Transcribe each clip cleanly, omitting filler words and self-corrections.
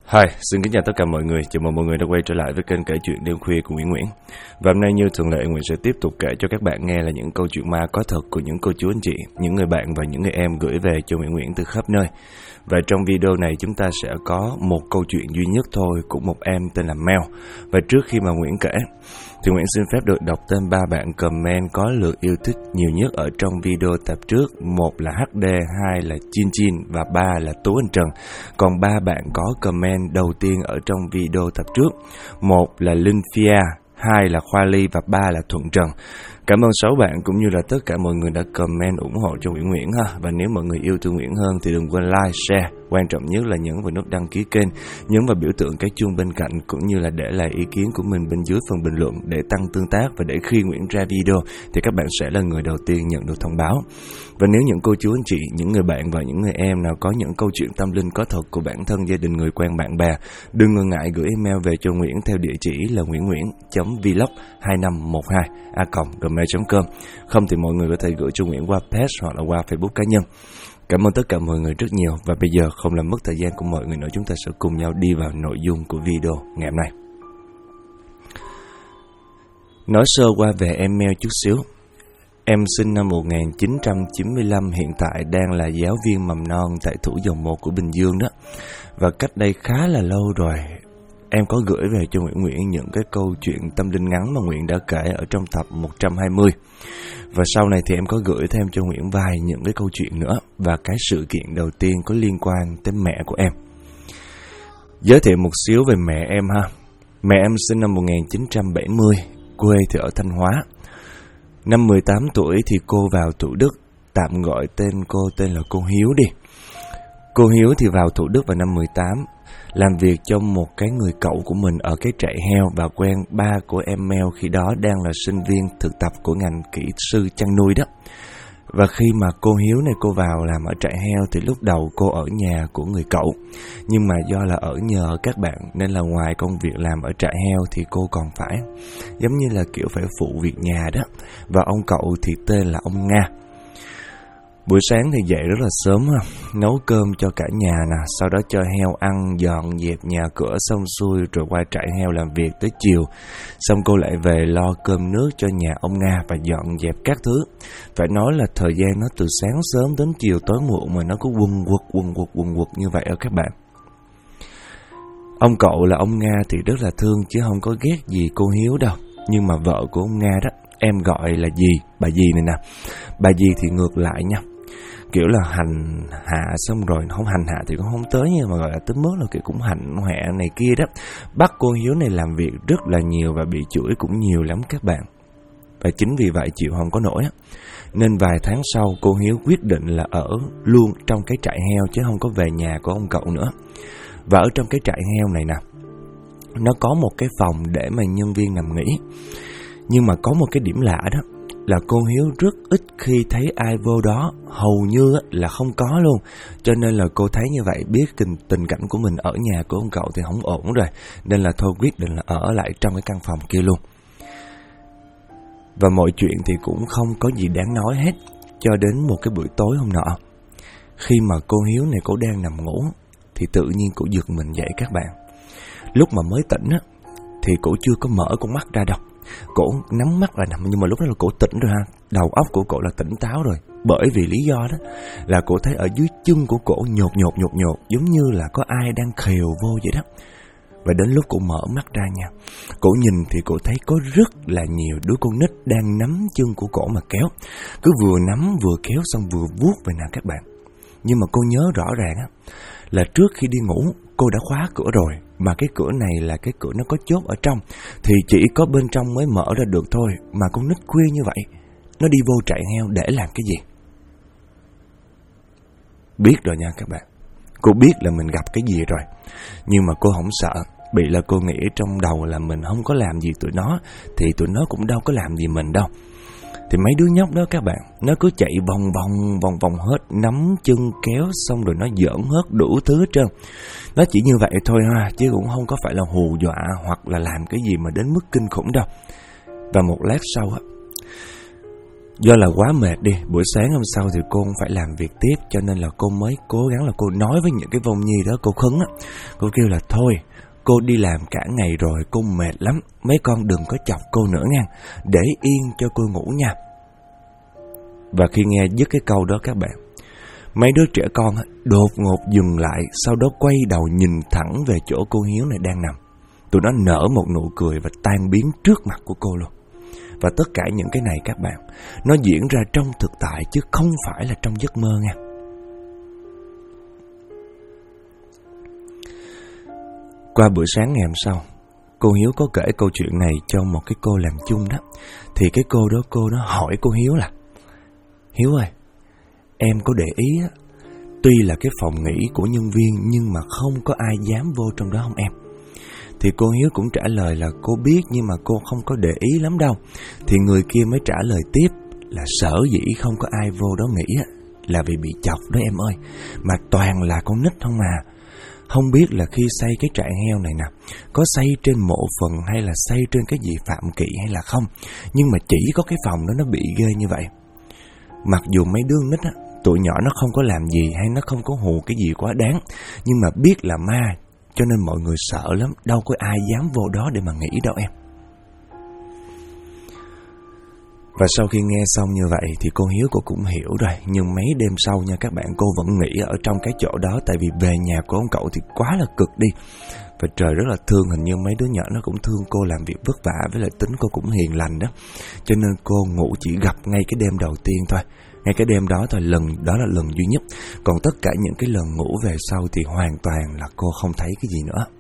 Hi, xin kính chào tất cả mọi người. Chào mừng mọi người đã quay trở lại với kênh kể chuyện đêm khuya của Nguyễn. Và hôm nay như thường lệ, Nguyễn sẽ tiếp tục kể cho các bạn nghe là những câu chuyện ma có thật của những cô chú anh chị, những người bạn và những người em gửi về cho Nguyễn từ khắp nơi. Và trong video này chúng ta sẽ có một câu chuyện duy nhất thôi của một em tên là Mel. Và trước khi mà Nguyễn kể thì Nguyễn xin phép được đọc tên 3 bạn comment có lượt yêu thích nhiều nhất ở trong video tập trước. 1 là HD, 2 là Chin Chin và 3 là Tú Anh Trần. Còn 3 bạn có comment đầu tiên ở trong video tập trước. 1 là Linh Fia, 2 là Khoa Ly và 3 là Thuận Trần. Cảm ơn 6 bạn cũng như là tất cả mọi người đã comment ủng hộ cho Nguyễn ha. Và nếu mọi người yêu thương Nguyễn hơn thì đừng quên like, share. Quan trọng nhất là nhấn vào nút đăng ký kênh, nhấn vào biểu tượng cái chuông bên cạnh cũng như là để lại ý kiến của mình bên dưới phần bình luận để tăng tương tác và để khi Nguyễn ra video thì các bạn sẽ là người đầu tiên nhận được thông báo. Và nếu những cô chú anh chị, những người bạn và những người em nào có những câu chuyện tâm linh có thật của bản thân, gia đình, người quen, bạn bè, đừng ngần ngại gửi email về cho Nguyễn theo địa chỉ là nguyễn.vlog2512@gmail.com. Không thì mọi người có thể gửi cho Nguyễn qua page hoặc là qua Facebook cá nhân. Cảm ơn tất cả mọi người rất nhiều. Và bây giờ không làm mất thời gian của mọi người nữa, chúng ta sẽ cùng nhau đi vào nội dung của video ngày hôm nay. Nói sơ qua về em Mel chút xíu. Em sinh năm 1995, hiện tại đang là giáo viên mầm non tại Thủ Dầu Một của Bình Dương đó. Và cách đây khá là lâu rồi, em có gửi về cho Nguyễn những cái câu chuyện tâm linh ngắn mà Nguyễn đã kể ở trong tập 120. Và sau này thì em có gửi thêm cho Nguyễn vài những cái câu chuyện nữa. Và cái sự kiện đầu tiên có liên quan tới mẹ của em. Giới thiệu một xíu về mẹ em ha. Mẹ em sinh năm 1970, quê thì ở Thanh Hóa. Năm 18 tuổi thì cô vào Thủ Đức, tạm gọi tên cô tên là cô Hiếu đi. Cô Hiếu thì vào Thủ Đức vào năm 18, làm việc cho một cái người cậu của mình ở cái trại heo và quen ba của em Mel khi đó đang là sinh viên thực tập của ngành kỹ sư chăn nuôi đó. Và khi mà cô Hiếu này cô vào làm ở trại heo thì lúc đầu cô ở nhà của người cậu. Nhưng mà do là ở nhờ các bạn nên là ngoài công việc làm ở trại heo thì cô còn phải giống như là kiểu phải phụ việc nhà đó. Và ông cậu thì tên là ông Nga. Buổi sáng thì dậy rất là sớm, nấu cơm cho cả nhà nè, sau đó cho heo ăn, dọn dẹp nhà cửa xong xuôi rồi qua trại heo làm việc tới chiều. Xong cô lại về lo cơm nước cho nhà ông Nga và dọn dẹp các thứ. Phải nói là thời gian nó từ sáng sớm đến chiều tối muộn mà nó cứ quần quật như vậy ở các bạn. Ông cậu là ông Nga thì rất là thương chứ không có ghét gì cô Hiếu đâu. Nhưng mà vợ của ông Nga đó, em gọi là dì, bà dì này nè. Bà dì thì ngược lại nha. Kiểu là hành hạ xong rồi, không hành hạ thì cũng không tới nhưng mà gọi là tới mức là kiểu cũng hạnh hoẹ này kia đó. Bắt cô Hiếu này làm việc rất là nhiều và bị chửi cũng nhiều lắm các bạn. Và chính vì vậy chịu không có nổi á. Nên vài tháng sau cô Hiếu quyết định là ở luôn trong cái trại heo chứ không có về nhà của ông cậu nữa. Và ở trong cái trại heo này nè, nó có một cái phòng để mà nhân viên nằm nghỉ. Nhưng mà có một cái điểm lạ đó là cô Hiếu rất ít khi thấy ai vô đó, hầu như là không có luôn. Cho nên là cô thấy như vậy, biết tình cảnh của mình ở nhà của ông cậu thì không ổn rồi, nên là thôi quyết định là ở lại trong cái căn phòng kia luôn. Và mọi chuyện thì cũng không có gì đáng nói hết, cho đến một cái buổi tối hôm nọ. Khi mà cô Hiếu này cô đang nằm ngủ thì tự nhiên cô giật mình dậy các bạn. Lúc mà mới tỉnh á thì cô chưa có mở con mắt ra đâu. Cổ nắm mắt là nằm, nhưng mà lúc đó là cổ tỉnh rồi ha. Đầu óc của cổ là tỉnh táo rồi. Bởi vì lý do đó là cổ thấy ở dưới chân của cổ nhột, giống như là có ai đang khều vô vậy đó. Và đến lúc cổ mở mắt ra nha, cổ nhìn thì cổ thấy có rất là nhiều đứa con nít đang nắm chân của cổ mà kéo. Cứ vừa nắm vừa kéo xong vừa vuốt vậy nè các bạn. Nhưng mà cô nhớ rõ ràng á là trước khi đi ngủ cô đã khóa cửa rồi. Mà cái cửa này là cái cửa nó có chốt ở trong, thì chỉ có bên trong mới mở ra được thôi. Mà con nít khuya như vậy, nó đi vô trại heo để làm cái gì? Biết rồi nha các bạn. Cô biết là mình gặp cái gì rồi. Nhưng mà cô không sợ. Bị là cô nghĩ trong đầu là mình không có làm gì tụi nó, thì tụi nó cũng đâu có làm gì mình đâu. Thì mấy đứa nhóc đó các bạn, nó cứ chạy vòng hết, nắm chân kéo xong rồi nó giỡn hết đủ thứ hết trơn. Nó chỉ như vậy thôi ha, chứ cũng không có phải là hù dọa hoặc là làm cái gì mà đến mức kinh khủng đâu. Và một lát sau á, Do là quá mệt đi, buổi sáng hôm sau thì cô không phải làm việc tiếp, cho nên là cô mới cố gắng là cô nói với những cái Vong Nhi đó, cô khấn á. Cô kêu là thôi, cô đi làm cả ngày rồi, cô mệt lắm, mấy con đừng có chọc cô nữa nha, để yên cho cô ngủ nha. Và khi nghe dứt cái câu đó các bạn, mấy đứa trẻ con đột ngột dừng lại, sau đó quay đầu nhìn thẳng về chỗ cô Hiếu này đang nằm. Tụi nó nở một nụ cười và tan biến trước mặt của cô luôn. Và tất cả những cái này các bạn, nó diễn ra trong thực tại chứ không phải là trong giấc mơ nha. Qua buổi sáng ngày hôm sau, cô Hiếu có kể câu chuyện này cho một cái cô làm chung đó. Thì cái cô đó, cô nó hỏi cô Hiếu là: Hiếu ơi, em có để ý á, tuy là cái phòng nghỉ của nhân viên nhưng mà không có ai dám vô trong đó không em? Thì cô Hiếu cũng trả lời là cô biết nhưng mà cô không có để ý lắm đâu. Thì người kia mới trả lời tiếp là sở dĩ không có ai vô đó nghỉ á, là vì bị chọc đó em ơi. Mà toàn là con nít không mà. Không biết là khi xây cái trại heo này nè, có xây trên mộ phần hay là xây trên cái gì phạm kỵ hay là không, nhưng mà chỉ có cái phòng đó nó bị ghê như vậy. Mặc dù mấy đứa nít á, tụi nhỏ nó không có làm gì hay nó không có hù cái gì quá đáng, nhưng mà biết là ma, cho nên mọi người sợ lắm, đâu có ai dám vô đó để mà nghỉ đâu em. Và sau khi nghe xong như vậy thì cô Hiếu cô cũng hiểu rồi. Nhưng mấy đêm sau nha các bạn, cô vẫn nghỉ ở trong cái chỗ đó. Tại vì về nhà của ông cậu thì quá là cực đi. Và trời rất là thương, hình như mấy đứa nhỏ nó cũng thương cô làm việc vất vả, với lại tính cô cũng hiền lành đó. Cho nên cô ngủ chỉ gặp ngay cái đêm đầu tiên thôi. Ngay cái đêm đó thôi, đó là lần duy nhất. Còn tất cả những cái lần ngủ về sau thì hoàn toàn là cô không thấy cái gì nữa.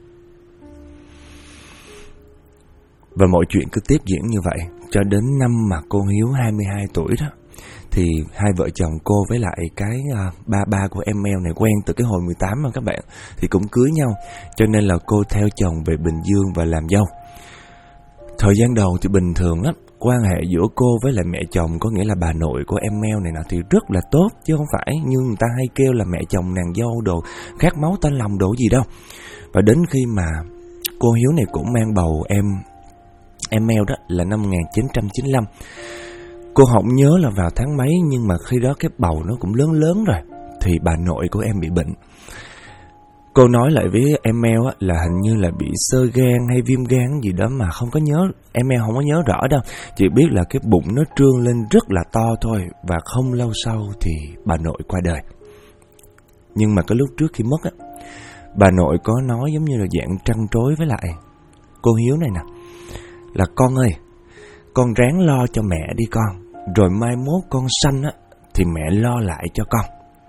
Và mọi chuyện cứ tiếp diễn như vậy cho đến năm mà cô Hiếu 22 tuổi đó. Thì hai vợ chồng cô với lại cái ba của em Mel này quen từ cái hồi 18 mà các bạn. Thì cũng cưới nhau, cho nên là cô theo chồng về Bình Dương và làm dâu. Thời gian đầu thì bình thường lắm. Quan hệ giữa cô với lại mẹ chồng, có nghĩa là bà nội của em Mel này nè, thì rất là tốt, chứ không phải như người ta hay kêu là mẹ chồng nàng dâu đồ khát máu tanh lòng đồ gì đâu. Và đến khi mà cô Hiếu này cũng mang bầu em Mel đó là năm 1995. Cô không nhớ là vào tháng mấy, nhưng mà khi đó cái bầu nó cũng lớn rồi. Thì bà nội của em bị bệnh. Cô nói lại với em Mel là hình như là bị xơ gan hay viêm gan gì đó mà không có nhớ. Em Mel không có nhớ rõ đâu. Chỉ biết là cái bụng nó trương lên rất là to thôi. Và không lâu sau thì bà nội qua đời. Nhưng mà cái lúc trước khi mất bà nội có nói giống như là dạng trăn trối với lại cô Hiếu này nè, là con ơi, con ráng lo cho mẹ đi con, rồi mai mốt con sanh thì mẹ lo lại cho con.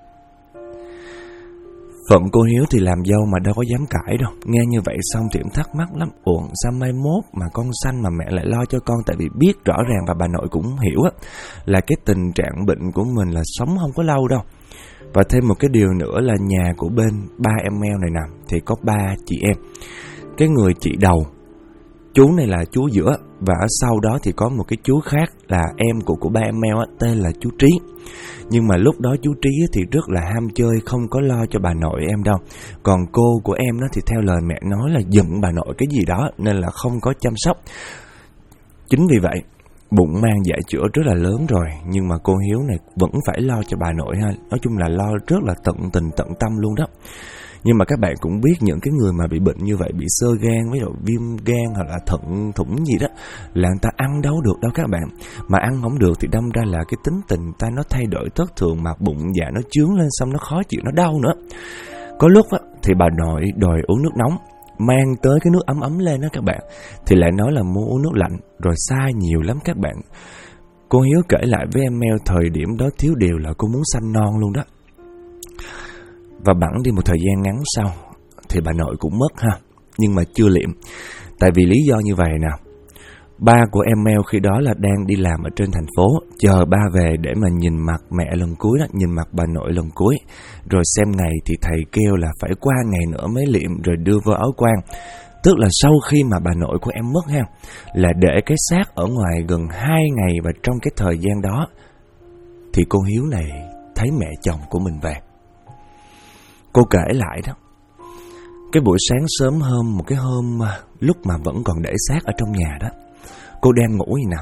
Phận cô Hiếu thì làm dâu mà đâu có dám cãi đâu. Nghe như vậy xong thì cũng thắc mắc lắm. Ủa sao mai mốt mà con sanh mà mẹ lại lo cho con? Tại vì biết rõ ràng, và bà nội cũng hiểu là cái tình trạng bệnh của mình là sống không có lâu đâu. Và thêm một cái điều nữa là nhà của bên ba em Mel này nè, thì có 3 chị em. Cái người chị đầu, chú này là chú giữa, và ở sau đó thì có một cái chú khác là em của ba em Mel tên là chú Trí. Nhưng mà lúc đó chú Trí thì rất là ham chơi, không có lo cho bà nội em đâu. Còn cô của em đó thì theo lời mẹ nói là giận bà nội cái gì đó, nên là không có chăm sóc. Chính vì vậy bụng mang dạ chữa rất là lớn rồi, nhưng mà cô Hiếu này vẫn phải lo cho bà nội ha. Nói chung là lo rất là tận tình tận tâm luôn đó. Nhưng mà các bạn cũng biết những cái người mà bị bệnh như vậy, bị xơ gan với viêm gan hoặc là thận thủng gì đó, là người ta ăn đâu được đâu các bạn. Mà ăn không được thì đâm ra là cái tính tình ta nó thay đổi thất thường, mà bụng dạ nó chướng lên, xong nó khó chịu, nó đau nữa. Có lúc thì bà nội đòi uống nước nóng, mang tới cái nước ấm ấm lên đó các bạn, thì lại nói là mua uống nước lạnh, rồi sai nhiều lắm các bạn. Cô Hiếu kể lại với em Mel thời điểm đó thiếu điều là cô muốn sanh non luôn đó. Và bẵng đi một thời gian ngắn sau thì bà nội cũng mất ha, nhưng mà chưa liệm. Tại vì lý do như vậy nè, ba của em Mel khi đó là đang đi làm ở trên thành phố, chờ ba về để mà nhìn mặt mẹ lần cuối đó, nhìn mặt bà nội lần cuối. Rồi xem ngày thì thầy kêu là phải qua ngày nữa mới liệm, rồi đưa vô áo quan. Tức là sau khi mà bà nội của em mất ha, là để cái xác ở ngoài gần 2 ngày. Và trong cái thời gian đó thì cô Hiếu này thấy mẹ chồng của mình về. Cô kể lại đó, cái buổi sáng sớm hôm, một cái hôm lúc mà vẫn còn để xác ở trong nhà đó, cô đang ngủ gì nào,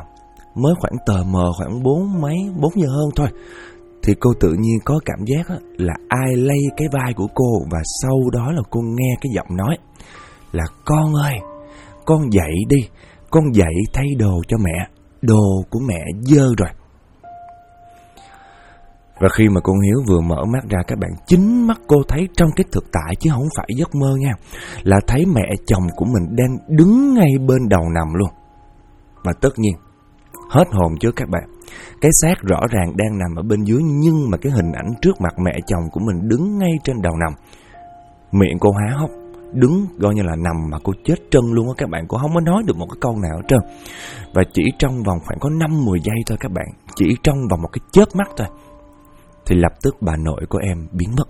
mới khoảng tờ mờ khoảng 4 giờ hơn thôi, thì cô tự nhiên có cảm giác là ai lay cái vai của cô, và sau đó là cô nghe cái giọng nói là: con ơi, con dậy đi, con dậy thay đồ cho mẹ, đồ của mẹ dơ rồi. Và khi mà cô Hiếu vừa mở mắt ra các bạn, chính mắt cô thấy trong cái thực tại chứ không phải giấc mơ nha, là thấy mẹ chồng của mình đang đứng ngay bên đầu nằm luôn. Và tất nhiên hết hồn chứ các bạn, cái xác rõ ràng đang nằm ở bên dưới, nhưng mà cái hình ảnh trước mặt mẹ chồng của mình đứng ngay trên đầu nằm. Miệng cô há hốc, đứng coi như là nằm mà cô chết trân luôn á các bạn. Cô không có nói được một cái câu nào hết trơn. Và chỉ trong vòng khoảng có 5-10 giây thôi các bạn, chỉ trong vòng một cái chớp mắt thôi, thì lập tức bà nội của em biến mất.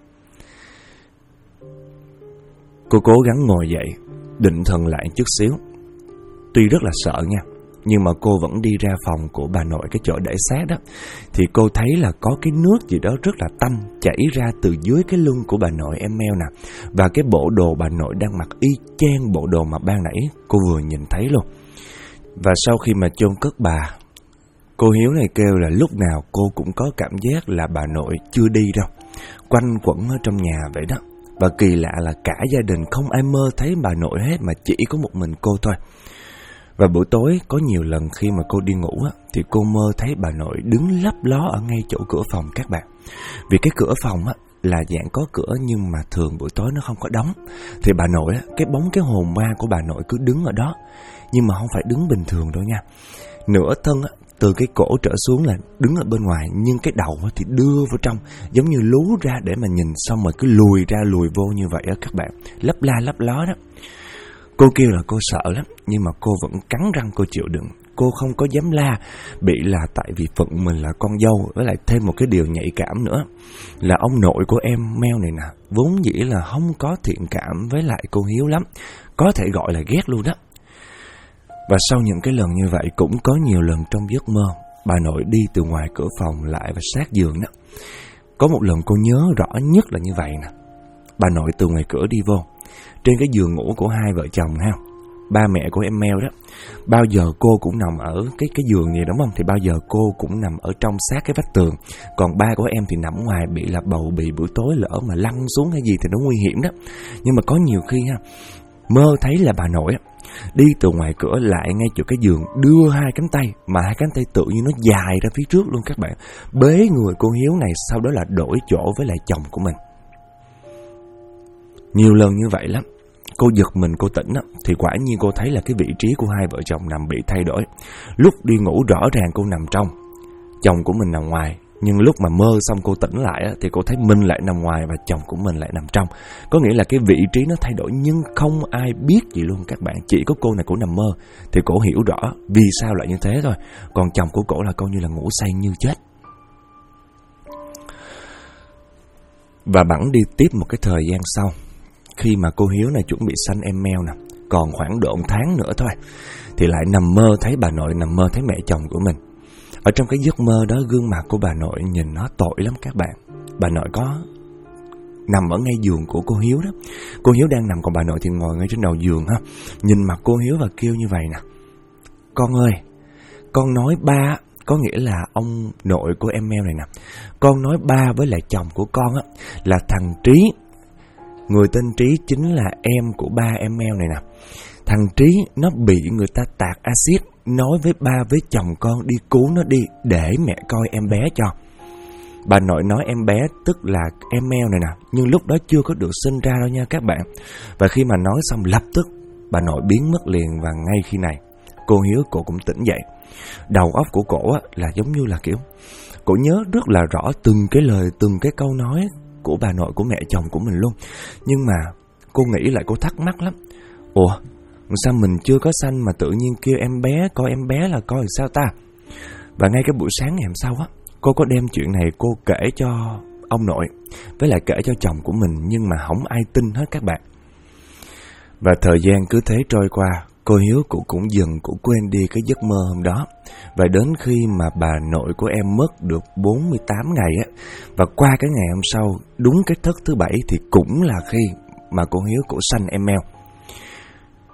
Cô cố gắng ngồi dậy, định thần lại chút xíu. Tuy rất là sợ nha, nhưng mà cô vẫn đi ra phòng của bà nội, cái chỗ để xác đó. Thì cô thấy là có cái nước gì đó rất là tanh chảy ra từ dưới cái lưng của bà nội em Meo nè. Và cái bộ đồ bà nội đang mặc y chang bộ đồ mà ban nãy cô vừa nhìn thấy luôn. Và sau khi mà chôn cất bà, cô Hiếu này kêu là lúc nào cô cũng có cảm giác là bà nội chưa đi đâu, quanh quẩn ở trong nhà vậy đó. Và kỳ lạ là cả gia đình không ai mơ thấy bà nội hết, mà chỉ có một mình cô thôi. Và buổi tối có nhiều lần khi mà cô đi ngủ thì cô mơ thấy bà nội đứng lấp ló ở ngay chỗ cửa phòng các bạn. Vì cái cửa phòng là dạng có cửa, nhưng mà thường buổi tối nó không có đóng. Thì bà nội cái hồn ma của bà nội cứ đứng ở đó, nhưng mà không phải đứng bình thường đâu nha. Nửa thân từ cái cổ trở xuống là đứng ở bên ngoài, nhưng cái đầu thì đưa vào trong, giống như lú ra để mà nhìn, xong rồi cứ lùi ra lùi vô như vậy các bạn, lấp la lấp ló đó. Cô kêu là cô sợ lắm, nhưng mà cô vẫn cắn răng cô chịu đựng. Cô không có dám la, bị là tại vì phận mình là con dâu. Với lại thêm một cái điều nhạy cảm nữa là ông nội của em Meo này nè, vốn dĩ là không có thiện cảm với lại cô Hiếu lắm, có thể gọi là ghét luôn đó. Và sau những cái lần như vậy, cũng có nhiều lần trong giấc mơ bà nội đi từ ngoài cửa phòng lại và sát giường đó. Có một lần cô nhớ rõ nhất là như vậy nè. Bà nội từ ngoài cửa đi vô, trên cái giường ngủ của hai vợ chồng ha, ba mẹ của em Meo đó, bao giờ cô cũng nằm ở cái giường gì đúng không? Thì bao giờ cô cũng nằm ở trong sát cái vách tường. Còn ba của em thì nằm ngoài, bị là bầu bì buổi tối lỡ mà lăn xuống hay gì thì nó nguy hiểm đó. Nhưng mà có nhiều khi ha, mơ thấy là bà nội đi từ ngoài cửa lại ngay chỗ cái giường, đưa hai cánh tay, mà hai cánh tay tự nhiên nó dài ra phía trước luôn các bạn, bế người cô Hiếu này, sau đó là đổi chỗ với lại chồng của mình. Nhiều lần như vậy lắm. Cô giật mình, cô tỉnh thì quả nhiên cô thấy là cái vị trí của hai vợ chồng nằm bị thay đổi. Lúc đi ngủ rõ ràng cô nằm trong, chồng của mình nằm ngoài. Nhưng lúc mà mơ xong cô tỉnh lại thì cô thấy mình lại nằm ngoài và chồng của mình lại nằm trong. Có nghĩa là cái vị trí nó thay đổi, nhưng không ai biết gì luôn các bạn. Chỉ có cô này cô nằm mơ thì cô hiểu rõ vì sao lại như thế thôi. Còn chồng của cô là coi như là ngủ say như chết. Và bẵng đi tiếp một cái thời gian sau, khi mà cô Hiếu này chuẩn bị sanh em Meo nè, còn khoảng độ 1 tháng nữa thôi, thì lại nằm mơ thấy bà nội, nằm mơ thấy mẹ chồng của mình. Ở trong cái giấc mơ đó, gương mặt của bà nội nhìn nó tội lắm các bạn. Bà nội có nằm ở ngay giường của cô Hiếu đó. Cô Hiếu đang nằm, còn bà nội thì ngồi ngay trên đầu giường ha. Nhìn mặt cô Hiếu và kêu như vậy nè: con ơi, con nói ba, có nghĩa là ông nội của em Meo này nè, con nói ba với lại chồng của con là thằng Trí. Người tên Trí chính là em của ba em Meo này nè. Thằng Trí nó bị người ta tạt axit, nói với ba với chồng con đi cứu nó đi để mẹ coi em bé cho. Bà nội nói em bé tức là em Meo này nè, nhưng lúc đó chưa có được sinh ra đâu nha các bạn. Và khi mà nói xong lập tức bà nội biến mất liền. Và ngay khi này cô Hiếu cô cũng tỉnh dậy. Đầu óc của cổ là giống như là kiểu cổ nhớ rất là rõ từng cái lời, từng cái câu nói của bà nội của mẹ chồng của mình luôn. Nhưng mà cô nghĩ lại, cô thắc mắc lắm. Ủa, sao mình chưa có sanh mà tự nhiên kêu em bé, coi em bé là coi sao ta? Và ngay cái buổi sáng ngày hôm sau cô có đem chuyện này cô kể cho ông nội, với lại kể cho chồng của mình, nhưng mà không ai tin hết các bạn. Và thời gian cứ thế trôi qua, cô Hiếu cũng dần quên đi cái giấc mơ hôm đó. Và đến khi mà bà nội của em mất được 48 ngày và qua cái ngày hôm sau, đúng cái Tết thứ 7 thì cũng là khi mà cô Hiếu sanh em Meo.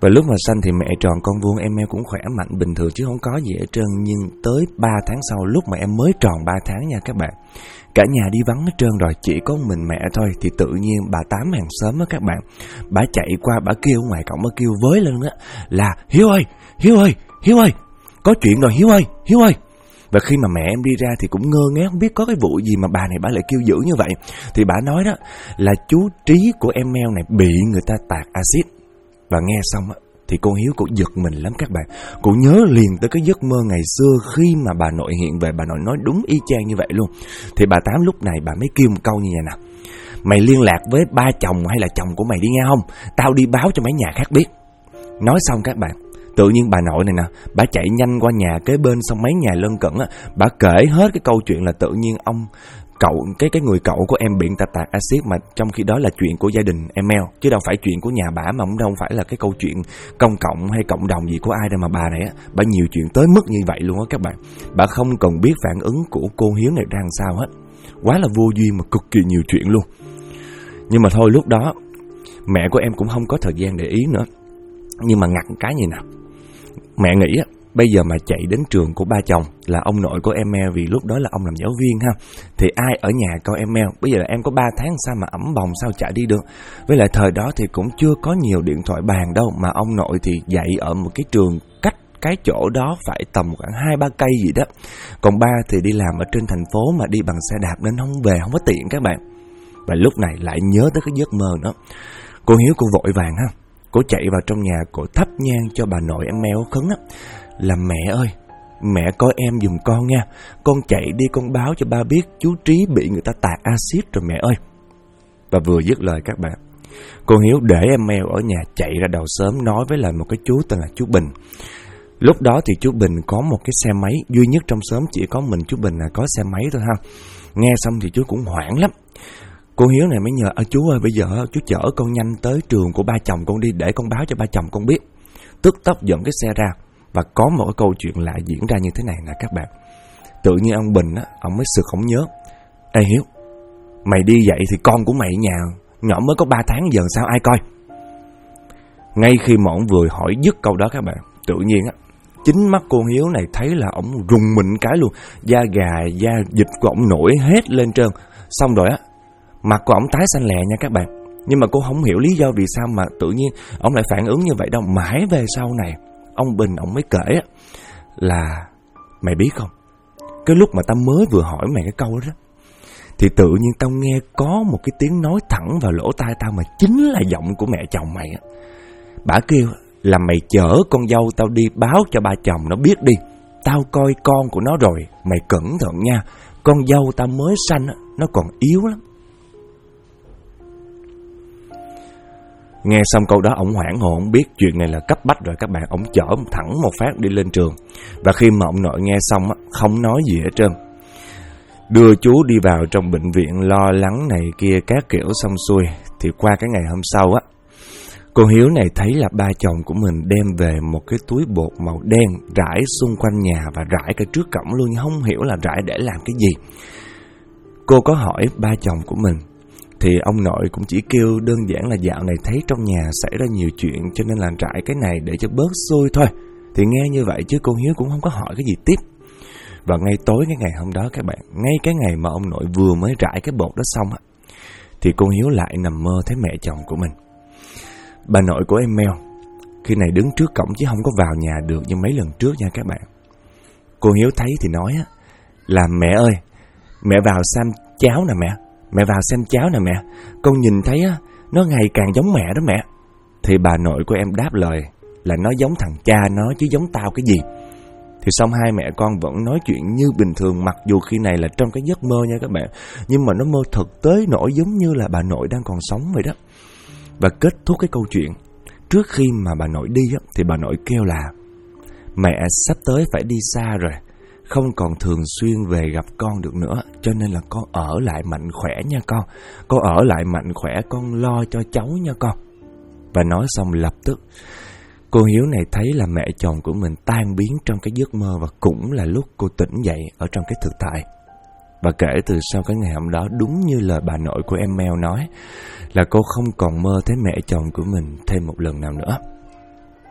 Và lúc mà sanh thì mẹ tròn con vuông, em Mèo cũng khỏe mạnh bình thường chứ không có gì hết trơn. Nhưng tới 3 tháng sau, lúc mà em mới tròn 3 tháng nha các bạn, cả nhà đi vắng hết trơn rồi, chỉ có mình mẹ thôi. Thì tự nhiên bà Tám hàng xóm á các bạn, bà chạy qua, bà kêu ngoài cổng, bà kêu với lên á là Hiếu ơi, Hiếu ơi, Hiếu ơi, có chuyện rồi Hiếu ơi, Hiếu ơi. Và khi mà mẹ em đi ra thì cũng ngơ ngác, không biết có cái vụ gì mà bà này bà lại kêu dữ như vậy. Thì bà nói đó là chú Trí của em Mèo này bị người ta tạt axit. Và nghe xong á thì cô Hiếu cũng giật mình lắm các bạn. Cô nhớ liền tới cái giấc mơ ngày xưa khi mà bà nội hiện về, bà nội nói đúng y chang như vậy luôn. Thì bà Tám lúc này bà mới kêu một câu như vậy nè: mày liên lạc với ba chồng hay là chồng của mày đi nghe không? Tao đi báo cho mấy nhà khác biết. Nói xong các bạn, tự nhiên bà nội này nè, bà chạy nhanh qua nhà kế bên, xong mấy nhà lân cận á, bà kể hết cái câu chuyện là tự nhiên ông cậu, cái người cậu của em bị người ta tạt axit, mà trong khi đó là chuyện của gia đình em Mèo chứ đâu phải chuyện của nhà bả, mà cũng đâu phải là cái câu chuyện công cộng hay cộng đồng gì của ai đâu. Mà bà này á, bà nhiều chuyện tới mức như vậy luôn á các bạn. Bà không cần biết phản ứng của cô Hiếu này ra làm sao hết, quá là vô duyên mà cực kỳ nhiều chuyện luôn. Nhưng mà thôi, lúc đó mẹ của em cũng không có thời gian để ý nữa. Nhưng mà ngặt cái gì nào, mẹ nghĩ á, bây giờ mà chạy đến trường của ba chồng là ông nội của em Mèo, vì lúc đó là ông làm giáo viên ha, thì ai ở nhà coi em Mèo? Bây giờ là em có 3 tháng sao mà ẵm bồng, sao chạy đi được? Với lại thời đó thì cũng chưa có nhiều điện thoại bàn đâu, mà ông nội thì dạy ở một cái trường cách cái chỗ đó phải tầm khoảng 2-3 cây gì đó. Còn ba thì đi làm ở trên thành phố mà đi bằng xe đạp nên không về, không có tiện các bạn. Và lúc này lại nhớ tới cái giấc mơ đó. Cô Hiếu cô vội vàng ha, cô chạy vào trong nhà, cô thắp nhang cho bà nội em Mèo khấn á, là mẹ ơi, mẹ coi em giùm con nha, con chạy đi con báo cho ba biết chú Trí bị người ta tạt axit rồi mẹ ơi. Và vừa dứt lời các bạn, cô Hiếu để em Mèo ở nhà, chạy ra đầu xóm nói với lại một cái chú tên là chú Bình. Lúc đó thì chú Bình có một cái xe máy, duy nhất trong xóm chỉ có mình chú Bình là có xe máy thôi ha. Nghe xong thì chú cũng hoảng lắm. Cô Hiếu này mới nhờ: chú ơi, bây giờ chú chở con nhanh tới trường của ba chồng con đi, để con báo cho ba chồng con biết. Tức tốc dẫn cái xe ra. Và có một cái câu chuyện lạ diễn ra như thế này nè các bạn. Tự nhiên ông Bình á, ông mới sực ông nhớ: ê Hiếu, mày đi vậy thì con của mày ở nhà nhỏ mới có 3 tháng giờ sao ai coi? Ngay khi mà ông vừa hỏi dứt câu đó các bạn, tự nhiên á, chính mắt cô Hiếu này thấy là ông rùng mình cái luôn, da gà, da vịt của ông nổi hết lên trơn. Xong rồi á, mặt của ông tái xanh lè nha các bạn. Nhưng mà cô không hiểu lý do vì sao mà tự nhiên ông lại phản ứng như vậy đâu. Mãi về sau này, ông Bình ông mới kể á, là mày biết không, cái lúc mà tao mới vừa hỏi mày cái câu đó, thì tự nhiên tao nghe có một cái tiếng nói thẳng vào lỗ tai tao, mà chính là giọng của mẹ chồng mày á. Bả kêu là mày chở con dâu tao đi báo cho ba chồng nó biết đi, tao coi con của nó rồi, mày cẩn thận nha, con dâu tao mới sanh á, nó còn yếu lắm. Nghe xong câu đó, ổng hoảng hồn, biết chuyện này là cấp bách rồi các bạn. Ổng chở thẳng một phát đi lên trường. Và khi mà ông nội nghe xong á, không nói gì hết trơn, đưa chú đi vào trong bệnh viện lo lắng này kia các kiểu xong xuôi. Thì qua cái ngày hôm sau á, cô Hiếu này thấy là ba chồng của mình đem về một cái túi bột màu đen rải xung quanh nhà và rải cả trước cổng luôn, nhưng không hiểu là rải để làm cái gì. Cô có hỏi ba chồng của mình thì ông nội cũng chỉ kêu đơn giản là dạo này thấy trong nhà xảy ra nhiều chuyện cho nên là rải cái này để cho bớt xui thôi. Thì nghe như vậy chứ cô Hiếu cũng không có hỏi cái gì tiếp. Và ngay tối cái ngày hôm đó các bạn, ngay cái ngày mà ông nội vừa mới rải cái bột đó xong á, thì cô Hiếu lại nằm mơ thấy mẹ chồng của mình. Bà nội của em Mèo khi này đứng trước cổng chứ không có vào nhà được như mấy lần trước nha các bạn. Cô Hiếu thấy thì nói á, là mẹ ơi, mẹ vào xem cháu nè mẹ, mẹ vào xem cháu nè mẹ, con nhìn thấy á, nó ngày càng giống mẹ đó mẹ. Thì bà nội của em đáp lời là nó giống thằng cha nó chứ giống tao cái gì. Thì xong hai mẹ con vẫn nói chuyện như bình thường, mặc dù khi này là trong cái giấc mơ nha các bạn, nhưng mà nó mơ thực tới nỗi giống như là bà nội đang còn sống vậy đó. Và kết thúc cái câu chuyện, trước khi mà bà nội đi á, thì bà nội kêu là mẹ sắp tới phải đi xa rồi, không còn thường xuyên về gặp con được nữa, cho nên là con ở lại mạnh khỏe nha con. Con ở lại mạnh khỏe, con lo cho cháu nha con. Và nói xong lập tức cô Hiếu này thấy là mẹ chồng của mình tan biến trong cái giấc mơ, và cũng là lúc cô tỉnh dậy ở trong cái thực tại. Và kể từ sau cái ngày hôm đó, đúng như lời bà nội của em Mèo nói, là cô không còn mơ thấy mẹ chồng của mình thêm một lần nào nữa.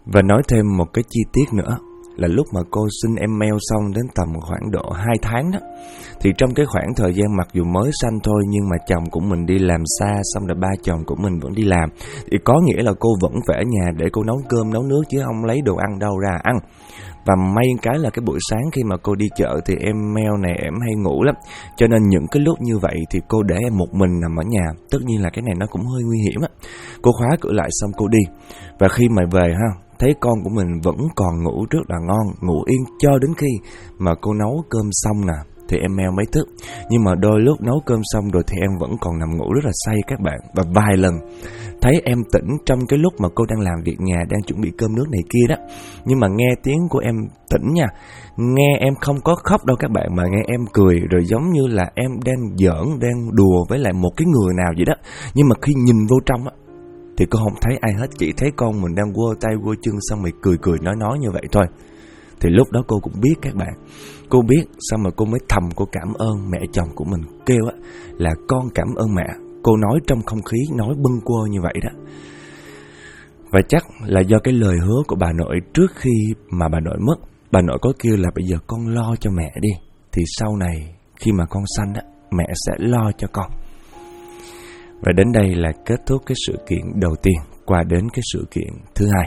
Và nói thêm một cái chi tiết nữa là lúc mà cô sinh em Mel xong đến tầm khoảng độ 2 tháng đó, thì trong cái khoảng thời gian mặc dù mới sanh thôi nhưng mà chồng của mình đi làm xa, xong rồi ba chồng của mình vẫn đi làm, thì có nghĩa là cô vẫn phải ở nhà để cô nấu cơm nấu nước chứ không lấy đồ ăn đâu ra ăn. Và may cái là cái buổi sáng khi mà cô đi chợ thì em Mel này em hay ngủ lắm, cho nên những cái lúc như vậy thì cô để em một mình nằm ở nhà. Tất nhiên là cái này nó cũng hơi nguy hiểm á. Cô khóa cửa lại xong cô đi, và khi mà về thấy con của mình vẫn còn ngủ rất là ngon, ngủ yên cho đến khi mà cô nấu cơm xong nè thì em Mel mới thức. Nhưng mà đôi lúc nấu cơm xong rồi thì em vẫn còn nằm ngủ rất là say các bạn. Và vài lần thấy em tỉnh trong cái lúc mà cô đang làm việc nhà, đang chuẩn bị cơm nước này kia đó. Nhưng mà nghe tiếng của em tỉnh nha, nghe em không có khóc đâu các bạn, mà nghe em cười, rồi giống như là em đang giỡn, đang đùa với lại một cái người nào vậy đó. Nhưng mà khi nhìn vô trong á thì cô không thấy ai hết, chỉ thấy con mình đang quơ tay quơ chân xong rồi cười nói như vậy thôi. Thì lúc đó cô cũng biết các bạn. Cô biết xong rồi cô mới thầm cô cảm ơn mẹ chồng của mình, kêu á là con cảm ơn mẹ. Cô nói trong không khí, nói bâng quơ như vậy đó. Và chắc là do cái lời hứa của bà nội trước khi mà bà nội mất. Bà nội có kêu là bây giờ con lo cho mẹ đi, thì sau này khi mà con sanh á, mẹ sẽ lo cho con. Và đến đây là kết thúc cái sự kiện đầu tiên, qua đến cái sự kiện thứ hai.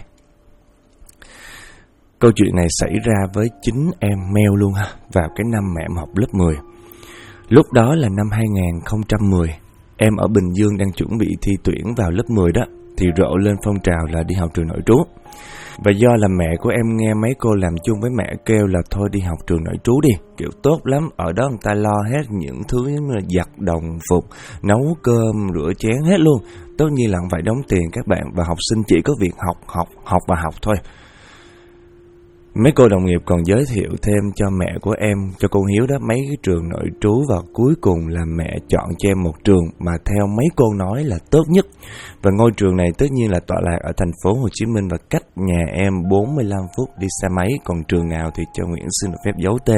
Câu chuyện này xảy ra với chính em Mel luôn vào cái năm mẹ em học lớp 10. Lúc đó là năm 2010, em ở Bình Dương đang chuẩn bị thi tuyển vào lớp 10 đó, thì rộ lên phong trào là đi học trường nội trú. Và do là mẹ của em nghe mấy cô làm chung với mẹ kêu là thôi đi học trường nội trú đi, kiểu tốt lắm, ở đó người ta lo hết những thứ như là giặt đồng phục, nấu cơm, rửa chén hết luôn. Tất nhiên là không phải đóng tiền các bạn, và học sinh chỉ có việc học và học thôi. Mấy cô đồng nghiệp còn giới thiệu thêm cho mẹ của em, cho cô Hiếu đó, mấy cái trường nội trú, và cuối cùng là mẹ chọn cho em một trường mà theo mấy cô nói là tốt nhất. Và ngôi trường này tất nhiên là tọa lạc ở thành phố Hồ Chí Minh và cách nhà em 45 phút đi xe máy, còn trường nào thì cho Nguyễn xin được phép giấu tên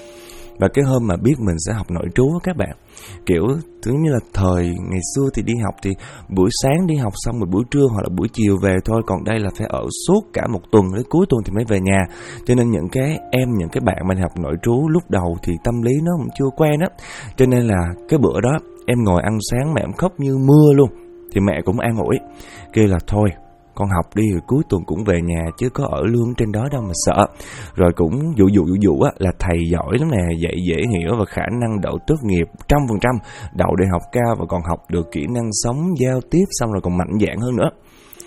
Và cái hôm mà biết mình sẽ học nội trú các bạn, kiểu thứ như là thời ngày xưa thì đi học thì buổi sáng đi học xong rồi buổi trưa hoặc là buổi chiều về thôi, còn đây là phải ở suốt cả một tuần, đến cuối tuần thì mới về nhà. Cho nên những cái bạn mà đi học nội trú lúc đầu thì tâm lý nó cũng chưa quen á, cho nên là cái bữa đó em ngồi ăn sáng mẹ em khóc như mưa luôn. Thì mẹ cũng an ủi, kêu là thôi con học đi rồi cuối tuần cũng về nhà, chứ có ở luôn trên đó đâu mà sợ. Rồi cũng dụ á là thầy giỏi lắm nè, dạy dễ hiểu và khả năng đậu tốt nghiệp 100%, đậu đại học cao và còn học được kỹ năng sống, giao tiếp, xong rồi còn mạnh dạn hơn nữa.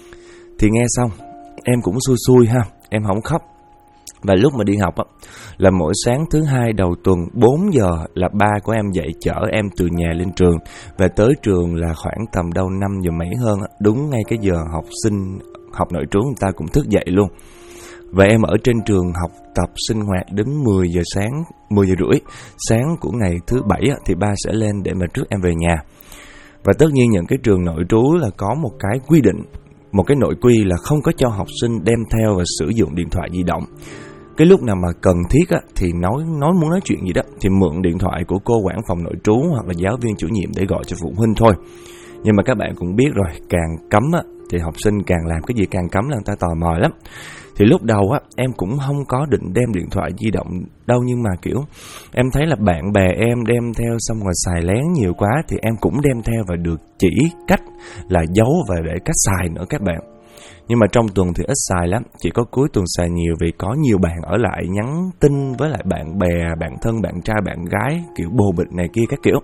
Thì nghe xong em cũng xui em không khóc. Và lúc mà đi học á, là mỗi sáng thứ hai đầu tuần 4 giờ là ba của em dậy chở em từ nhà lên trường. Và tới trường là khoảng tầm đâu 5 giờ mấy hơn á, đúng ngay cái giờ học sinh học nội trú người ta cũng thức dậy luôn. Và em ở trên trường học tập sinh hoạt đến 10 giờ sáng, 10 giờ rưỡi sáng của ngày thứ bảy á, thì ba sẽ lên để mà rước em về nhà. Và tất nhiên những cái trường nội trú là có một cái quy định, một cái nội quy là không có cho học sinh đem theo và sử dụng điện thoại di động. Cái lúc nào mà cần thiết á, thì muốn nói chuyện gì đó thì mượn điện thoại của cô quản phòng nội trú hoặc là giáo viên chủ nhiệm để gọi cho phụ huynh thôi. Nhưng mà các bạn cũng biết rồi, càng cấm á, thì học sinh càng làm cái gì càng cấm là người ta tò mò lắm. Thì lúc đầu á, em cũng không có định đem điện thoại di động đâu, nhưng mà kiểu em thấy là bạn bè em đem theo xong rồi xài lén nhiều quá thì em cũng đem theo và được chỉ cách là giấu và để cách xài nữa các bạn. Nhưng mà trong tuần thì ít xài lắm, chỉ có cuối tuần xài nhiều vì có nhiều bạn ở lại nhắn tin với lại bạn bè, bạn thân, bạn trai, bạn gái, kiểu bồ bịch này kia các kiểu.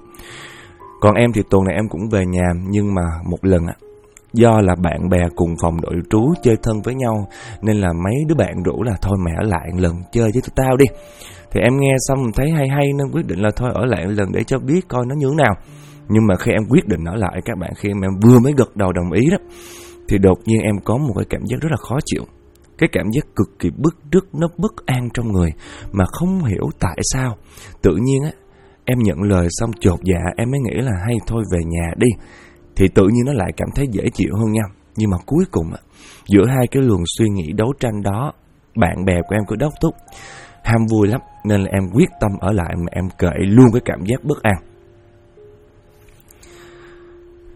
Còn em thì tuần này em cũng về nhà, nhưng mà một lần á, do là bạn bè cùng phòng nội trú chơi thân với nhau nên là mấy đứa bạn rủ là thôi mày ở lại một lần chơi với tụi tao đi. Thì em nghe xong thấy hay nên quyết định là thôi ở lại một lần để cho biết coi nó như thế nào. Nhưng mà khi em quyết định ở lại các bạn, khi em vừa mới gật đầu đồng ý đó, thì đột nhiên em có một cái cảm giác rất là khó chịu. Cái cảm giác cực kỳ bứt rứt, nó bất an trong người mà không hiểu tại sao. Tự nhiên á, em nhận lời xong chột dạ, em mới nghĩ là hay thôi về nhà đi. Thì tự nhiên nó lại cảm thấy dễ chịu hơn nha. Nhưng mà cuối cùng á, giữa hai cái luồng suy nghĩ đấu tranh đó, bạn bè của em cứ đốc thúc, ham vui lắm, nên là em quyết tâm ở lại mà em kệ luôn cái cảm giác bất an.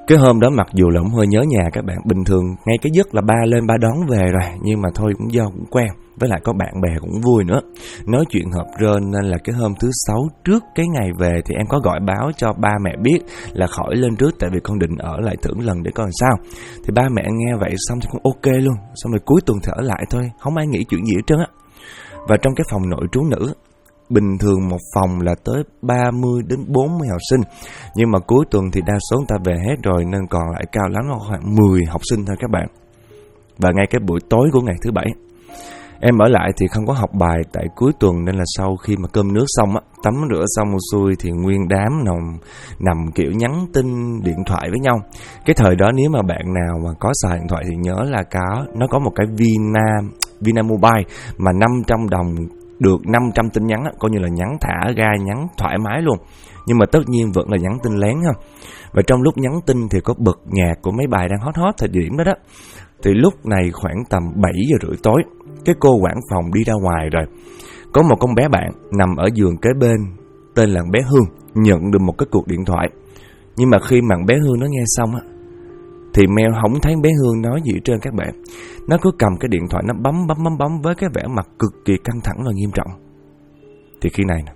Cái hôm đó mặc dù là cũng hơi nhớ nhà các bạn. Bình thường ngay cái giấc là ba lên ba đón về rồi, nhưng mà thôi cũng do cũng quen, với lại có bạn bè cũng vui nữa, nói chuyện hợp rơn. Nên là cái hôm thứ Sáu trước cái ngày về thì em có gọi báo cho ba mẹ biết là khỏi lên trước, tại vì con định ở lại thử lần để coi sao. Thì ba mẹ nghe vậy xong thì cũng ok luôn. Xong rồi cuối tuần thì ở lại thôi, không ai nghĩ chuyện gì hết trơn á. Và trong cái phòng nội trú nữ, bình thường một phòng là tới 30 đến 40 học sinh, nhưng mà cuối tuần thì đa số người ta về hết rồi, nên còn lại cao lắm là khoảng 10 học sinh thôi các bạn. Và ngay cái buổi tối của ngày thứ Bảy, em ở lại thì không có học bài tại cuối tuần, nên là sau khi mà cơm nước xong á, tắm rửa xong một xuôi thì nguyên đám nằm kiểu nhắn tin điện thoại với nhau. Cái thời đó nếu mà bạn nào mà có xài điện thoại thì nhớ là nó có một cái Vina Mobile mà 500 đồng được 500 tin nhắn á, coi như là nhắn thả ga, nhắn thoải mái luôn. Nhưng mà tất nhiên vẫn là nhắn tin lén ha. Và trong lúc nhắn tin thì có bật nhạc của mấy bài đang hot thời điểm đó đó. Thì lúc này khoảng tầm 7 giờ rưỡi tối, cái cô quản phòng đi ra ngoài rồi. Có một con bé bạn nằm ở giường kế bên, tên là bé Hương, nhận được một cái cuộc điện thoại. Nhưng mà khi mà bé Hương nó nghe xong á, thì Mel không thấy bé Hương nói gì hết trơn các bạn. Nó cứ cầm cái điện thoại nó bấm với cái vẻ mặt cực kỳ căng thẳng và nghiêm trọng. Thì khi này nè,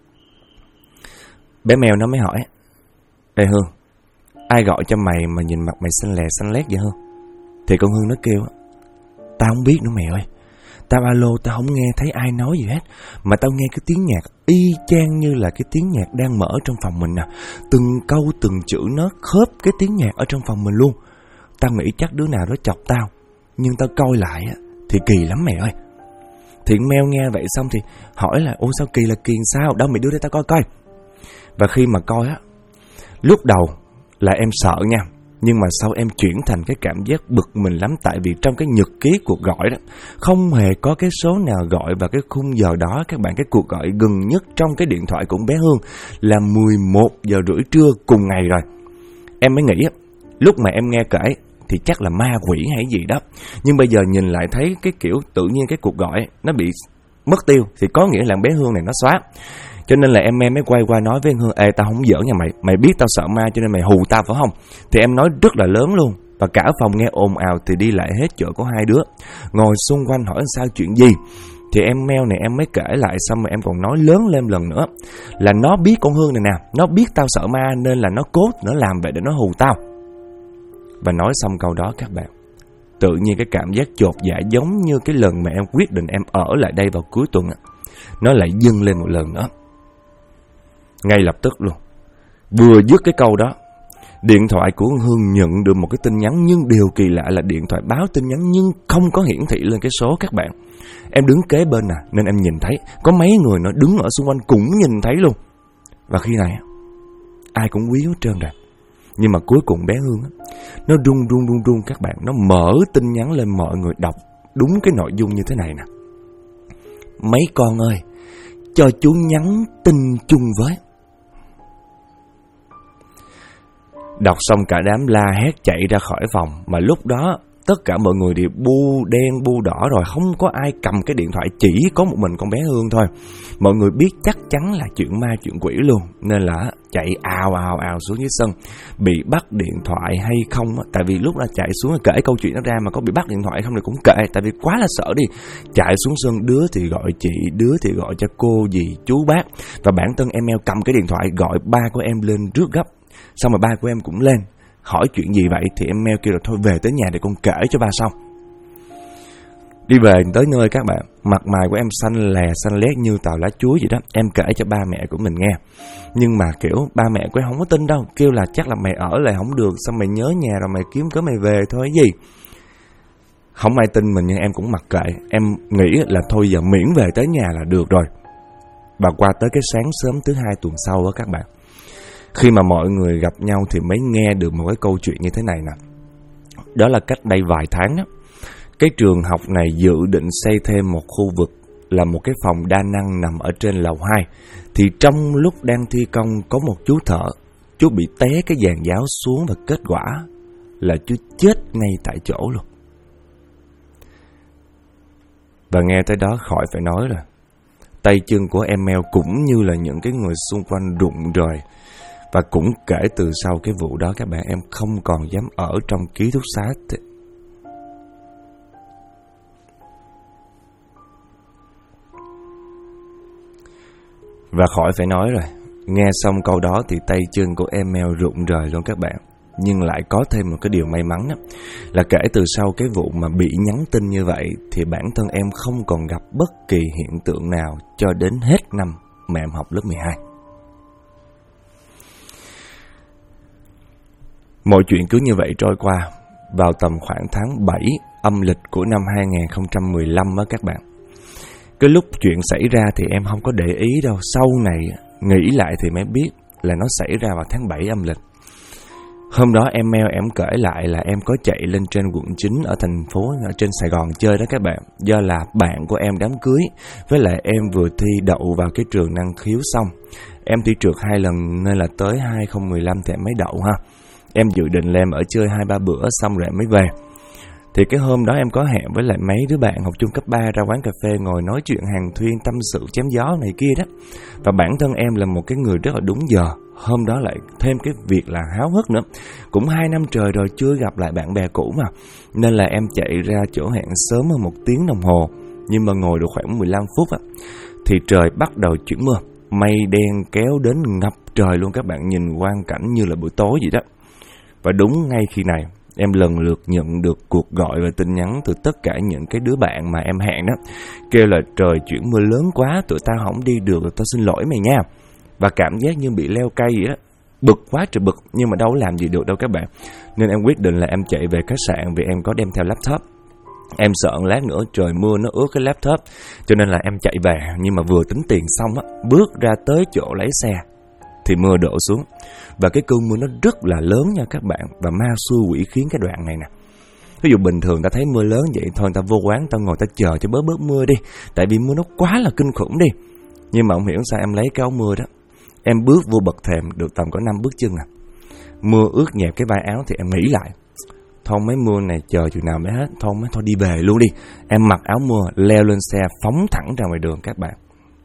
bé Mel nó mới hỏi: Ê Hương, ai gọi cho mày mà nhìn mặt mày xanh lét vậy Hương? Thì con Hương nó kêu: Tao không biết nữa mẹ ơi. Tao alo tao không nghe thấy ai nói gì hết, mà tao nghe cái tiếng nhạc y chang như là cái tiếng nhạc đang mở trong phòng mình nè. Từng câu từng chữ nó khớp cái tiếng nhạc ở trong phòng mình luôn. Tao nghĩ chắc đứa nào đó chọc tao, nhưng tao coi lại á thì kỳ lắm mẹ ơi. Thì Mel nghe vậy xong thì hỏi là: Ủa sao kỳ là kỳ sao? Đâu mày đưa đây tao coi coi. Và khi mà coi á, lúc đầu là em sợ nha, nhưng mà sau em chuyển thành cái cảm giác bực mình lắm. Tại vì trong cái nhật ký cuộc gọi đó, không hề có cái số nào gọi vào cái khung giờ đó các bạn. Cái cuộc gọi gần nhất trong cái điện thoại của bé Hương là 11 giờ rưỡi trưa cùng ngày rồi. Em mới nghĩ lúc mà em nghe kể thì chắc là ma quỷ hay gì đó. Nhưng bây giờ nhìn lại thấy cái kiểu tự nhiên cái cuộc gọi nó bị mất tiêu, thì có nghĩa là bé Hương này nó xóa. Cho nên là em mới quay qua nói với Hương: Ê tao không giỡn nha mày, mày biết tao sợ ma cho nên mày hù tao phải không? Thì em nói rất là lớn luôn. Và cả phòng nghe ồn ào thì đi lại hết chỗ có hai đứa ngồi xung quanh hỏi sao chuyện gì. Thì em Mel này em mới kể lại, xong rồi em còn nói lớn lên lần nữa là nó biết con Hương này nè, nó biết tao sợ ma nên là nó cố nó làm vậy để nó hù tao. Và nói xong câu đó các bạn, tự nhiên cái cảm giác chột dạ giống như cái lần mà em quyết định em ở lại đây vào cuối tuần á, nó lại dâng lên một lần nữa. Ngay lập tức luôn, vừa dứt cái câu đó, điện thoại của Hương nhận được một cái tin nhắn. Nhưng điều kỳ lạ là điện thoại báo tin nhắn nhưng không có hiển thị lên cái số các bạn. Em đứng kế bên nè nên em nhìn thấy, có mấy người nó đứng ở xung quanh cũng nhìn thấy luôn. Và khi này ai cũng quý hết trơn rồi. Nhưng mà cuối cùng bé Hương nó run các bạn. Nó mở tin nhắn lên, mọi người đọc đúng cái nội dung như thế này nè: Mấy con ơi, cho chú nhắn tin chung với. Đọc xong cả đám la hét chạy ra khỏi phòng. Mà lúc đó tất cả mọi người đều bu đen bu đỏ rồi, không có ai cầm cái điện thoại, chỉ có một mình con bé Hương thôi. Mọi người biết chắc chắn là chuyện ma chuyện quỷ luôn, nên là chạy ào xuống dưới sân. Bị bắt điện thoại hay không á, tại vì lúc đó chạy xuống kể câu chuyện nó ra, mà có bị bắt điện thoại không thì cũng kệ, tại vì quá là sợ đi. Chạy xuống sân, đứa thì gọi chị, đứa thì gọi cho cô dì chú bác. Và bản thân em cầm cái điện thoại gọi ba của em lên rước gấp. Xong rồi ba của em cũng lên hỏi chuyện gì vậy, thì em kêu là thôi về tới nhà để con kể cho ba xong. Đi về tới nơi các bạn, mặt mày của em xanh lét như tàu lá chuối vậy đó. Em kể cho ba mẹ của mình nghe, nhưng mà kiểu ba mẹ của em không có tin đâu, kêu là chắc là mày ở lại không được, xong mày nhớ nhà rồi mày kiếm cớ mày về thôi gì. Không ai tin mình, nhưng em cũng mặc kệ. Em nghĩ là thôi giờ miễn về tới nhà là được rồi. Và qua tới cái sáng sớm thứ hai tuần sau đó các bạn, khi mà mọi người gặp nhau thì mới nghe được một cái câu chuyện như thế này nè. Đó là cách đây vài tháng đó, cái trường học này dự định xây thêm một khu vực là một cái phòng đa năng nằm ở trên lầu 2. Thì trong lúc đang thi công có một chú thợ, chú bị té cái giàn giáo xuống và kết quả là chú chết ngay tại chỗ luôn. Và nghe tới đó khỏi phải nói rồi, tay chân của em Mel cũng như là những cái người xung quanh rụng rời. Và cũng kể từ sau cái vụ đó các bạn, em không còn dám ở trong ký túc xá. Và khỏi phải nói rồi, nghe xong câu đó thì tay chân của em Mel rụng rời luôn các bạn. Nhưng lại có thêm một cái điều may mắn đó, là kể từ sau cái vụ mà bị nhắn tin như vậy thì bản thân em không còn gặp bất kỳ hiện tượng nào cho đến hết năm mà em học lớp 12. Mọi chuyện cứ như vậy trôi qua. Vào tầm khoảng tháng 7 âm lịch của năm 2015 á các bạn. Cái lúc chuyện xảy ra thì em không có để ý đâu. Sau này nghĩ lại thì mới biết là nó xảy ra vào tháng 7 âm lịch. Hôm đó em Mel em kể lại là em có chạy lên trên quận 9 ở thành phố, ở trên Sài Gòn chơi đó các bạn. Do là bạn của em đám cưới, với lại em vừa thi đậu vào cái trường năng khiếu xong. Em thi trượt 2 lần nên là tới 2015 thì em mới đậu ha. Em dự định là em ở chơi 2-3 bữa xong rồi em mới về. Thì cái hôm đó em có hẹn với lại mấy đứa bạn học chung cấp 3 ra quán cà phê ngồi nói chuyện hàng thuyên, tâm sự chém gió này kia đó. Và bản thân em là một cái người rất là đúng giờ. Hôm đó lại thêm cái việc là háo hức nữa. Cũng 2 năm trời rồi chưa gặp lại bạn bè cũ mà. Nên là em chạy ra chỗ hẹn sớm hơn 1 tiếng đồng hồ. Nhưng mà ngồi được khoảng 15 phút á, thì trời bắt đầu chuyển mưa. Mây đen kéo đến ngập trời luôn các bạn, nhìn quang cảnh như là buổi tối vậy đó. Và đúng ngay khi này, em lần lượt nhận được cuộc gọi và tin nhắn từ tất cả những cái đứa bạn mà em hẹn đó. Kêu là trời chuyển mưa lớn quá, tụi tao không đi được, tao xin lỗi mày nha. Và cảm giác như bị leo cây vậy đó. Bực quá trời bực, nhưng mà đâu có làm gì được đâu các bạn. Nên em quyết định là em chạy về khách sạn vì em có đem theo laptop. Em sợ lát nữa trời mưa nó ướt cái laptop, cho nên là em chạy về. Nhưng mà vừa tính tiền xong á, bước ra tới chỗ lấy xe thì mưa đổ xuống. Và cái cơn mưa nó rất là lớn nha các bạn. Và ma xui quỷ khiến cái đoạn này nè. Ví dụ bình thường ta thấy mưa lớn vậy thôi, ta vô quán ta ngồi ta chờ cho bớt mưa đi, tại vì mưa nó quá là kinh khủng đi. Nhưng mà không hiểu sao em lấy cái áo mưa đó, em bước vô bậc thềm được tầm có 5 bước chân à. Mưa ướt nhẹp cái vai áo thì em nghĩ lại, thôi mấy mưa này chờ chừng nào mới hết, thôi đi về luôn đi. Em mặc áo mưa, leo lên xe, phóng thẳng ra ngoài đường các bạn.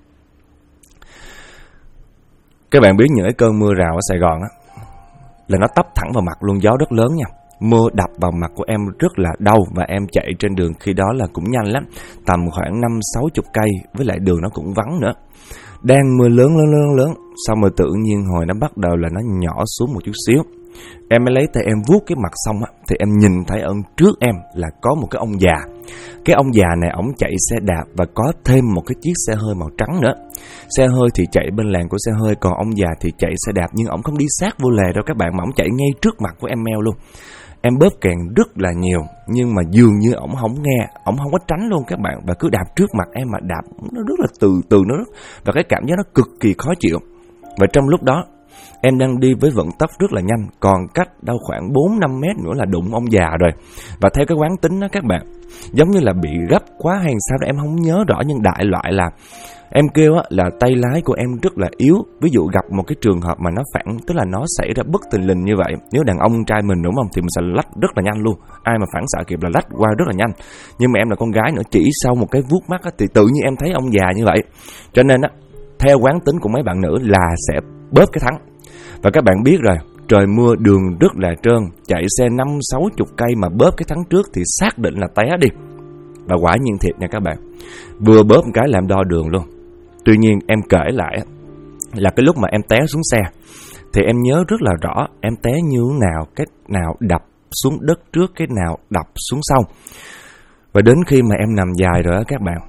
Các bạn biết những cái cơn mưa rào ở Sài Gòn á, là nó tấp thẳng vào mặt luôn, gió rất lớn nha. Mưa đập vào mặt của em rất là đau. Và em chạy trên đường khi đó là cũng nhanh lắm, tầm khoảng 50-60 cây, với lại đường nó cũng vắng nữa. Đang mưa lớn, xong rồi tự nhiên hồi nó bắt đầu là nó nhỏ xuống một chút xíu. Em mới lấy tay em vuốt cái mặt xong á, thì em nhìn thấy ở trước em là có một cái ông già. Cái ông già này ổng chạy xe đạp và có thêm một cái chiếc xe hơi màu trắng nữa. Xe hơi thì chạy bên làn của xe hơi, còn ông già thì chạy xe đạp, nhưng ổng không đi sát vô lề đâu các bạn, mà ổng chạy ngay trước mặt của em Mel luôn. Em bóp kèn rất là nhiều, nhưng mà dường như ổng không nghe, ổng không có tránh luôn các bạn, và cứ đạp trước mặt em, mà đạp nó rất là từ từ, và cái cảm giác nó cực kỳ khó chịu. Và trong lúc đó em đang đi với vận tốc rất là nhanh, còn cách đâu khoảng 4-5 mét nữa là đụng ông già rồi. Và theo cái quán tính đó các bạn, giống như là bị gấp quá hay sao đó em không nhớ rõ, nhưng đại loại là em kêu á, là tay lái của em rất là yếu. Ví dụ gặp một cái trường hợp mà nó phản, tức là nó xảy ra bất thình lình như vậy, nếu đàn ông trai mình đúng không, thì mình sẽ lách rất là nhanh luôn. Ai mà phản xạ kịp là lách qua rất là nhanh. Nhưng mà em là con gái nữa, chỉ sau một cái vuốt mắt á, thì tự nhiên em thấy ông già như vậy. Cho nên á, theo quán tính của mấy bạn nữ là sẽ bóp cái thắng. Và các bạn biết rồi, trời mưa đường rất là trơn, chạy xe 50-60 cây mà bóp cái thắng trước thì xác định là té đi. Và quả nhiên thiệt nha các bạn, vừa bóp một cái làm đo đường luôn. Tuy nhiên em kể lại là cái lúc mà em té xuống xe thì em nhớ rất là rõ em té như thế nào, cái nào đập xuống đất trước, cái nào đập xuống sau. Và đến khi mà em nằm dài rồi á các bạn,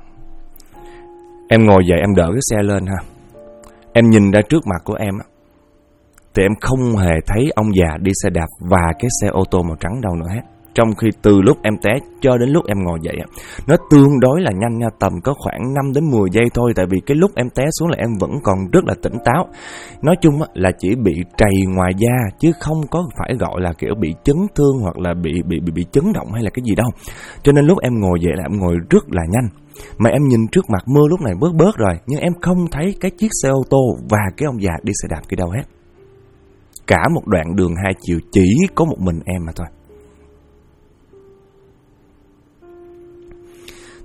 em ngồi dậy em đỡ cái xe lên ha, em nhìn ra trước mặt của em á, thì em không hề thấy ông già đi xe đạp và cái xe ô tô màu trắng đâu nữa hết. Trong khi từ lúc em té cho đến lúc em ngồi dậy, nó tương đối là nhanh nha, tầm có khoảng 5-10 giây thôi. Tại vì cái lúc em té xuống là em vẫn còn rất là tỉnh táo. Nói chung là chỉ bị trầy ngoài da, chứ không có phải gọi là kiểu bị chấn thương hoặc là bị chấn động hay là cái gì đâu. Cho nên lúc em ngồi dậy là em ngồi rất là nhanh. Mà em nhìn trước mặt mưa lúc này bớt rồi, nhưng em không thấy cái chiếc xe ô tô và cái ông già đi xe đạp kia đâu hết. Cả một đoạn đường 2 chiều chỉ có một mình em mà thôi.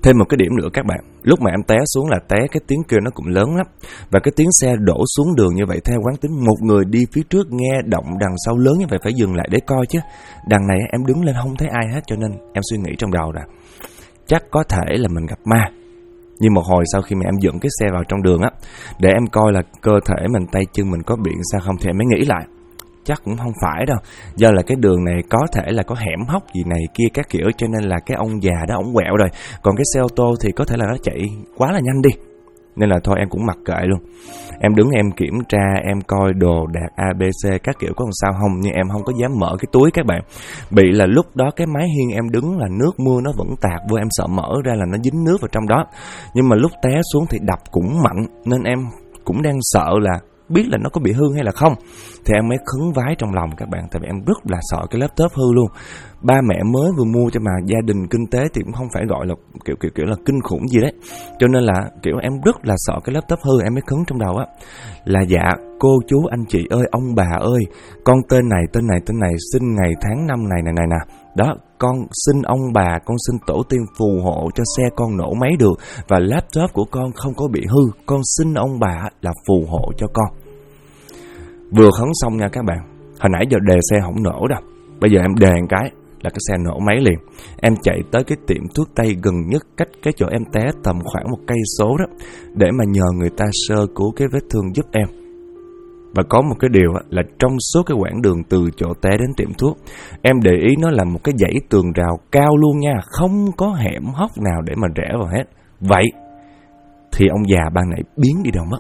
Thêm một cái điểm nữa các bạn, lúc mà em té xuống là té cái tiếng kêu nó cũng lớn lắm. Và cái tiếng xe đổ xuống đường như vậy theo quán tính, một người đi phía trước nghe động đằng sau lớn như vậy phải dừng lại để coi chứ. Đằng này em đứng lên không thấy ai hết, cho nên em suy nghĩ trong đầu là chắc có thể là mình gặp ma. Nhưng một hồi sau khi mà em dựng cái xe vào trong đường á, để em coi là cơ thể mình, tay chân mình có bị sao không, thì em mới nghĩ lại chắc cũng không phải đâu, do là cái đường này có thể là có hẻm hóc gì này kia các kiểu, cho nên là cái ông già đó ổng quẹo rồi, còn cái xe ô tô thì có thể là nó chạy quá là nhanh đi, nên là thôi em cũng mặc kệ luôn. Em đứng em kiểm tra, em coi đồ đạc ABC các kiểu có làm sao không, nhưng em không có dám mở cái túi các bạn, bị là lúc đó cái mái hiên em đứng là nước mưa nó vẫn tạt vô, em sợ mở ra là nó dính nước vào trong đó. Nhưng mà lúc té xuống thì đập cũng mạnh, nên em cũng đang sợ là biết là nó có bị hư hay là không, thì em mới khấn vái trong lòng các bạn, tại vì em rất là sợ cái laptop hư luôn. Ba mẹ mới vừa mua cho mà gia đình kinh tế thì cũng không phải gọi là kiểu là kinh khủng gì đấy, cho nên là kiểu em rất là sợ cái laptop hư. Em mới khấn trong đầu á là dạ cô chú anh chị ơi, ông bà ơi, con tên này sinh ngày tháng năm này nè đó, con xin ông bà, con xin tổ tiên phù hộ cho xe con nổ máy được, và laptop của con không có bị hư, con xin ông bà là phù hộ cho con. Vừa khấn xong nha các bạn, hồi nãy giờ đề xe không nổ đâu, bây giờ em đề một cái là cái xe nổ máy liền. Em chạy tới cái tiệm thuốc tây gần nhất cách cái chỗ em té tầm khoảng 1 cây số đó, để mà nhờ người ta sơ cứu cái vết thương giúp em. Và có một cái điều là trong suốt cái quãng đường từ chỗ té đến tiệm thuốc, em để ý nó là một cái dãy tường rào cao luôn nha, không có hẻm hóc nào để mà rẽ vào hết. Vậy thì ông già ban nãy biến đi đâu mất?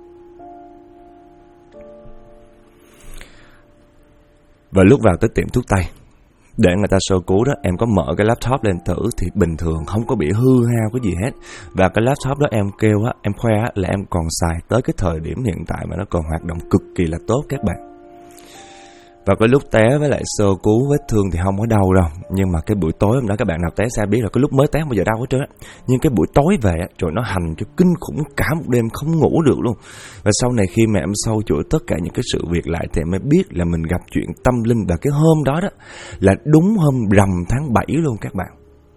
Và lúc vào tới tiệm thuốc tây để người ta sơ cứu đó, em có mở cái laptop lên thử thì bình thường, không có bị hư hao cái gì hết. Và cái laptop đó em kêu á, em khoe á, là em còn xài tới cái thời điểm hiện tại mà nó còn hoạt động cực kỳ là tốt các bạn. Và cái lúc té với lại sơ cứu vết thương thì không có đau đâu, nhưng mà cái buổi tối hôm đó, các bạn nào té xa biết là cái lúc mới té không bao giờ đau hết trơn á, nhưng cái buổi tối về á, trời nó hành cho kinh khủng, cả một đêm không ngủ được luôn. Và sau này khi mà em sâu chuỗi tất cả những cái sự việc lại thì em mới biết là mình gặp chuyện tâm linh. Và cái hôm đó đó là đúng hôm rằm tháng 7 luôn các bạn.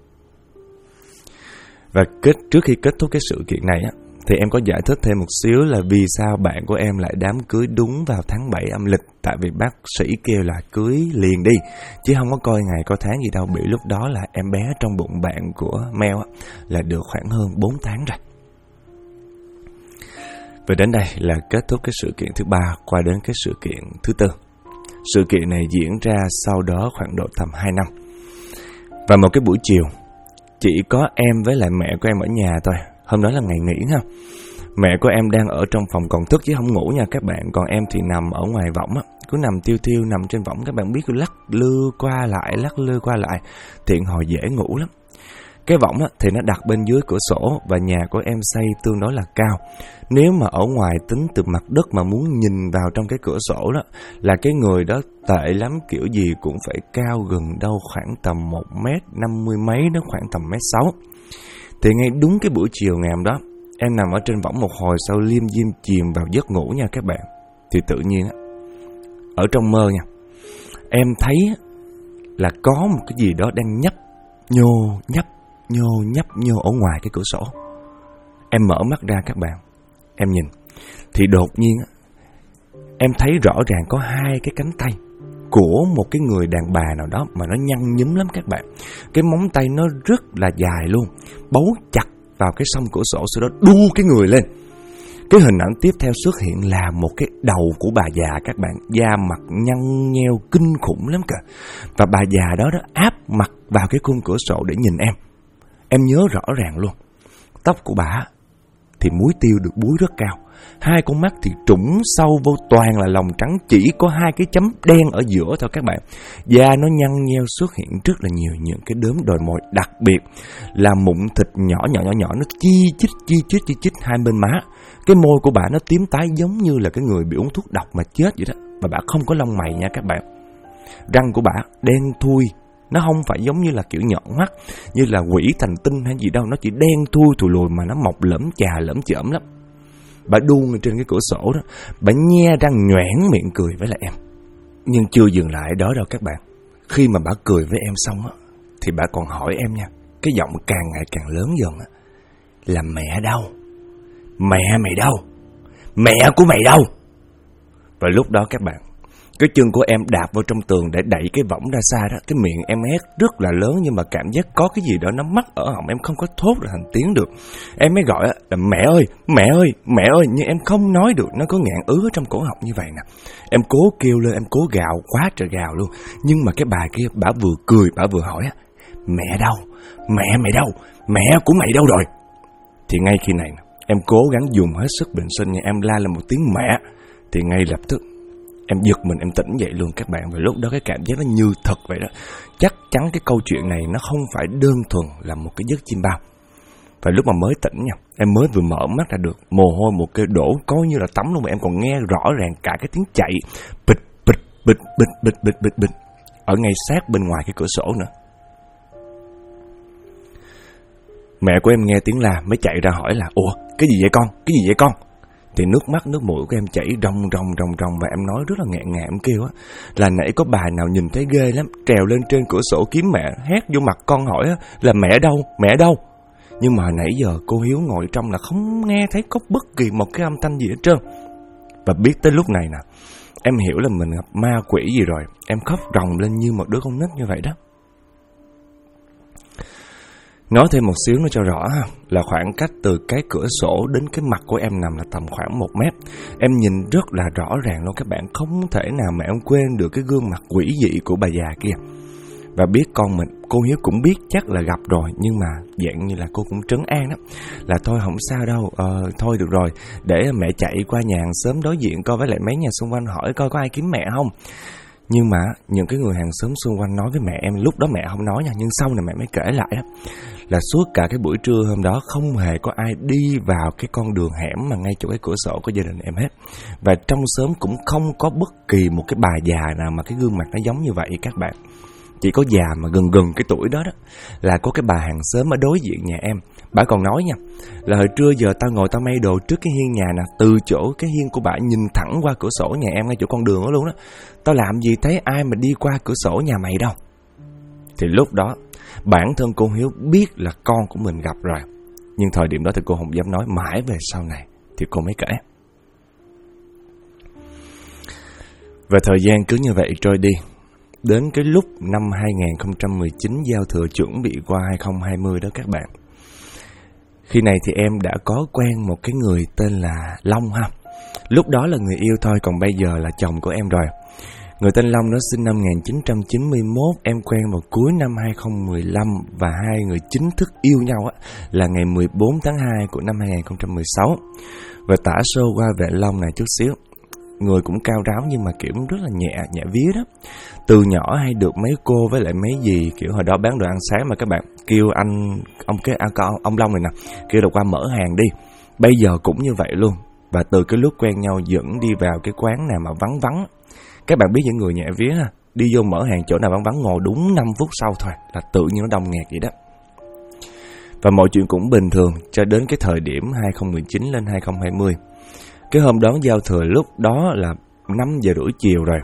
Và trước khi kết thúc cái sự kiện này á, thì em có giải thích thêm một xíu là vì sao bạn của em lại đám cưới đúng vào tháng 7 âm lịch. Tại vì bác sĩ kêu là cưới liền đi, chứ không có coi ngày coi tháng gì đâu. Bị lúc đó là em bé trong bụng bạn của Mel là được khoảng hơn 4 tháng rồi. Và đến đây là kết thúc cái sự kiện thứ 3, qua đến cái sự kiện thứ 4. Sự kiện này diễn ra sau đó khoảng độ tầm 2 năm. Và một cái buổi chiều, chỉ có em với lại mẹ của em ở nhà thôi. Hôm đó là ngày nghỉ ha. Mẹ của em đang ở trong phòng còn thức chứ không ngủ nha các bạn. Còn em thì nằm ở ngoài võng á, cứ nằm thiêu nằm trên võng. Các bạn biết cứ lắc lư qua lại, thiện hồi dễ ngủ lắm. Cái võng á thì nó đặt bên dưới cửa sổ, và nhà của em xây tương đối là cao. Nếu mà ở ngoài tính từ mặt đất mà muốn nhìn vào trong cái cửa sổ đó, là cái người đó tệ lắm, kiểu gì cũng phải cao gần đâu khoảng tầm 1m50 mấy, nó khoảng tầm 1m6. Thì ngay đúng cái buổi chiều ngày hôm đó, em nằm ở trên võng một hồi sau liêm diêm chìm vào giấc ngủ nha các bạn. Thì tự nhiên ở trong mơ nha, em thấy là có một cái gì đó đang nhấp nhô ở ngoài cái cửa sổ. Em mở mắt ra các bạn, em nhìn thì đột nhiên em thấy rõ ràng có 2 cái cánh tay của một cái người đàn bà nào đó mà nó nhăn nhúm lắm các bạn. Cái móng tay nó rất là dài luôn, bấu chặt vào cái song cửa sổ, sau đó đu cái người lên. Cái hình ảnh tiếp theo xuất hiện là một cái đầu của bà già các bạn, da mặt nhăn nheo kinh khủng lắm kìa. Và bà già đó áp mặt vào cái khung cửa sổ để nhìn em. Em nhớ rõ ràng luôn, tóc của bà thì múi tiêu được búi rất cao, 2 con mắt thì trũng sâu vô, toàn là lòng trắng, chỉ có 2 cái chấm đen ở giữa thôi các bạn. Da nó nhăn nheo, xuất hiện rất là nhiều những cái đốm đồi mồi, đặc biệt là mụn thịt nhỏ, nó chi chít 2 bên má. Cái môi của bà nó tím tái giống như là cái người bị uống thuốc độc mà chết vậy đó. Và bà không có lông mày nha các bạn. Răng của bà đen thui, nó không phải giống như là kiểu nhọn mắt như là quỷ thành tinh hay gì đâu, nó chỉ đen thui thùi lùi mà nó mọc lởm chởm lắm. Bà đu trên cái cửa sổ đó, bà nhe răng nhoẻn miệng cười với lại em. Nhưng chưa dừng lại đó đâu các bạn. Khi mà bà cười với em xong á, thì bà còn hỏi em nha, cái giọng càng ngày càng lớn dần á, là mẹ đâu? Mẹ mày đâu? Mẹ của mày đâu? Và lúc đó các bạn, cái chân của em đạp vào trong tường để đẩy cái võng ra xa đó. Cái miệng em hét rất là lớn, nhưng mà cảm giác có cái gì đó nó mắc ở họng, em không có thốt ra thành tiếng được. Em mới gọi là mẹ ơi, mẹ ơi, mẹ ơi, nhưng em không nói được, nó có nghẹn ứ ở trong cổ họng như vậy nè. Em cố kêu lên, em cố gào, quá trời gào luôn. Nhưng mà cái bà kia, bả vừa cười, bả vừa hỏi mẹ đâu? Mẹ mày đâu? Mẹ của mày đâu rồi? Thì ngay khi này em cố gắng dùng hết sức bình sinh, nhưng em la lên một tiếng mẹ, thì ngay lập tức em giật mình, em tỉnh dậy luôn các bạn. Và lúc đó cái cảm giác nó như thật vậy đó. Chắc chắn cái câu chuyện này nó không phải đơn thuần là một cái giấc chim bao. Và lúc mà mới tỉnh nha, em mới vừa mở mắt ra được, mồ hôi một cái đổ coi như là tắm luôn, mà em còn nghe rõ ràng cả cái tiếng chạy bịch bịch bịch bịch bịch bịch bịch bịch ở ngay sát bên ngoài cái cửa sổ nữa. Mẹ của em nghe tiếng la mới chạy ra hỏi là ủa, cái gì vậy con? Cái gì vậy con? Thì nước mắt nước mũi của em chảy ròng và em nói rất là nghẹn ngào, em kêu là nãy có bà nào nhìn thấy ghê lắm, trèo lên trên cửa sổ kiếm mẹ, hét vô mặt con hỏi là mẹ đâu, mẹ đâu. Nhưng mà nãy giờ cô Hiếu ngồi trong là không nghe thấy có bất kỳ một cái âm thanh gì hết trơn. Và biết tới lúc này nè, em hiểu là mình gặp ma quỷ gì rồi. Em khóc ròng lên như một đứa con nít như vậy đó. Nói thêm một xíu nữa cho rõ ha, là khoảng cách từ cái cửa sổ đến cái mặt của em nằm là tầm khoảng 1 mét. Em nhìn rất là rõ ràng luôn các bạn, không thể nào mà em quên được cái gương mặt quỷ dị của bà già kia. Và biết con mình, cô Hiếu cũng biết chắc là gặp rồi, nhưng mà dạng như là cô cũng trấn an đó, là thôi không sao đâu, thôi được rồi, để mẹ chạy qua nhà hàng xóm đối diện coi với lại mấy nhà xung quanh hỏi coi có ai kiếm mẹ không. Nhưng mà những cái người hàng xóm xung quanh nói với mẹ em, lúc đó mẹ không nói nha, nhưng sau này mẹ mới kể lại đó, là suốt cả cái buổi trưa hôm đó không hề có ai đi vào cái con đường hẻm mà ngay chỗ cái cửa sổ của gia đình em hết. Và trong xóm cũng không có bất kỳ một cái bà già nào mà cái gương mặt nó giống như vậy các bạn. Chỉ có già mà gần cái tuổi đó là có cái bà hàng xóm ở đối diện nhà em. Bà còn nói nha, là hồi trưa giờ tao ngồi tao may đồ trước cái hiên nhà nè, từ chỗ cái hiên của bà nhìn thẳng qua cửa sổ nhà em ngay chỗ con đường đó luôn đó. Tao làm gì thấy ai mà đi qua cửa sổ nhà mày đâu. Thì lúc đó bản thân cô Hiếu biết là con của mình gặp rồi, nhưng thời điểm đó thì cô không dám nói, mãi về sau này thì cô mới kể. Và thời gian cứ như vậy trôi đi. Đến cái lúc năm 2019 giao thừa chuẩn bị qua 2020 đó các bạn. Khi này thì em đã có quen một cái người tên là Long ha. Lúc đó là người yêu thôi, còn bây giờ là chồng của em rồi. Người tên Long nó sinh năm 1991, em quen vào cuối năm 2015 và hai người chính thức yêu nhau là ngày 14 tháng 2 của năm 2016. Và tả sơ qua về Long này chút xíu. Người cũng cao ráo nhưng mà kiểu rất là nhẹ vía đó. Từ nhỏ hay được mấy cô với lại mấy dì kiểu hồi đó bán đồ ăn sáng mà các bạn kêu ông Long này nè, kêu là qua mở hàng đi. Bây giờ cũng như vậy luôn. Và từ cái lúc quen nhau dẫn đi vào cái quán nào mà vắng. Các bạn biết những người nhẹ vía ha, đi vô mở hàng chỗ nào vắng ngồi đúng 5 phút sau thôi là tự nhiên nó đông nghẹt vậy đó. Và mọi chuyện cũng bình thường cho đến cái thời điểm 2019 lên 2020. Cái hôm đón giao thừa lúc đó là 5 giờ rưỡi chiều rồi.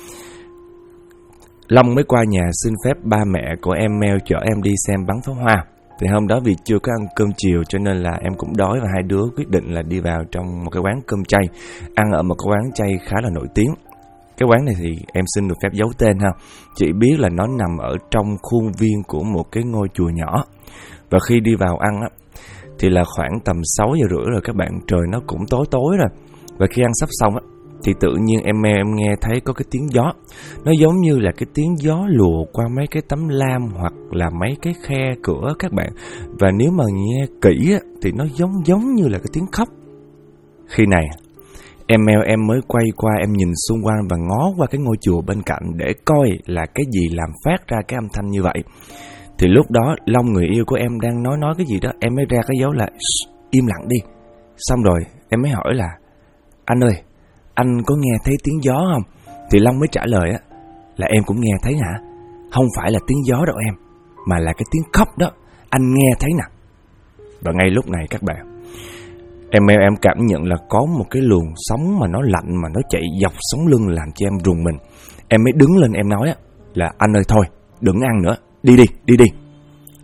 Long mới qua nhà xin phép ba mẹ của em Mel chở em đi xem bắn pháo hoa. Thì hôm đó vì chưa có ăn cơm chiều cho nên là em cũng đói, và hai đứa quyết định là đi vào trong một cái quán cơm chay, ăn ở một cái quán chay khá là nổi tiếng. Cái quán này thì em xin được phép giấu tên ha, chỉ biết là nó nằm ở trong khuôn viên của một cái ngôi chùa nhỏ. Và khi đi vào ăn thì là khoảng tầm 6 giờ rưỡi rồi các bạn, trời nó cũng tối rồi. Và khi ăn sắp xong thì tự nhiên em nghe thấy có cái tiếng gió. Nó giống như là cái tiếng gió lùa qua mấy cái tấm lam hoặc là mấy cái khe cửa các bạn. Và nếu mà nghe kỹ thì nó giống như là cái tiếng khóc. Khi này em mới quay qua, em nhìn xung quanh và ngó qua cái ngôi chùa bên cạnh để coi là cái gì làm phát ra cái âm thanh như vậy. Thì lúc đó Long người yêu của em đang nói cái gì đó, em mới ra cái dấu là im lặng đi. Xong rồi em mới hỏi là anh ơi, anh có nghe thấy tiếng gió không? Thì Long mới trả lời là em cũng nghe thấy hả? Không phải là tiếng gió đâu em, mà là cái tiếng khóc đó, anh nghe thấy nè. Và ngay lúc này các bạn, em cảm nhận là có một cái luồng sóng mà nó lạnh mà nó chạy dọc sống lưng làm cho em rùng mình. Em mới đứng lên em nói là anh ơi thôi, đừng ăn nữa, đi đi.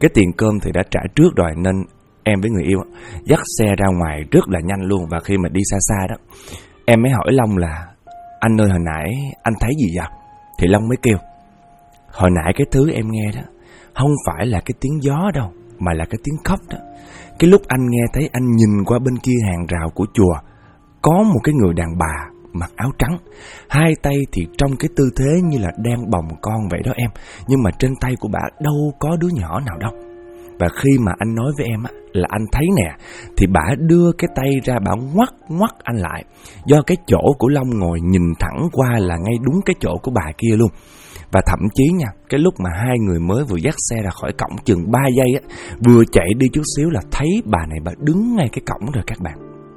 Cái tiền cơm thì đã trả trước rồi, nên em với người yêu dắt xe ra ngoài rất là nhanh luôn. Và khi mà đi xa xa đó, em mới hỏi Long là: anh ơi, hồi nãy anh thấy gì vậy? Thì Long mới kêu: hồi nãy cái thứ em nghe đó không phải là cái tiếng gió đâu, mà là cái tiếng khóc đó. Cái lúc anh nghe thấy, anh nhìn qua bên kia hàng rào của chùa, có một cái người đàn bà mặc áo trắng, hai tay thì trong cái tư thế như là đang bồng con vậy đó em. Nhưng mà trên tay của bà đâu có đứa nhỏ nào đâu. Và khi mà anh nói với em là anh thấy nè, thì bà đưa cái tay ra, bà ngoắt anh lại. Do cái chỗ của Long ngồi nhìn thẳng qua là ngay đúng cái chỗ của bà kia luôn. Và thậm chí nha, cái lúc mà hai người mới vừa dắt xe ra khỏi cổng chừng 3 giây á, vừa chạy đi chút xíu là thấy bà này bà đứng ngay cái cổng rồi các bạn.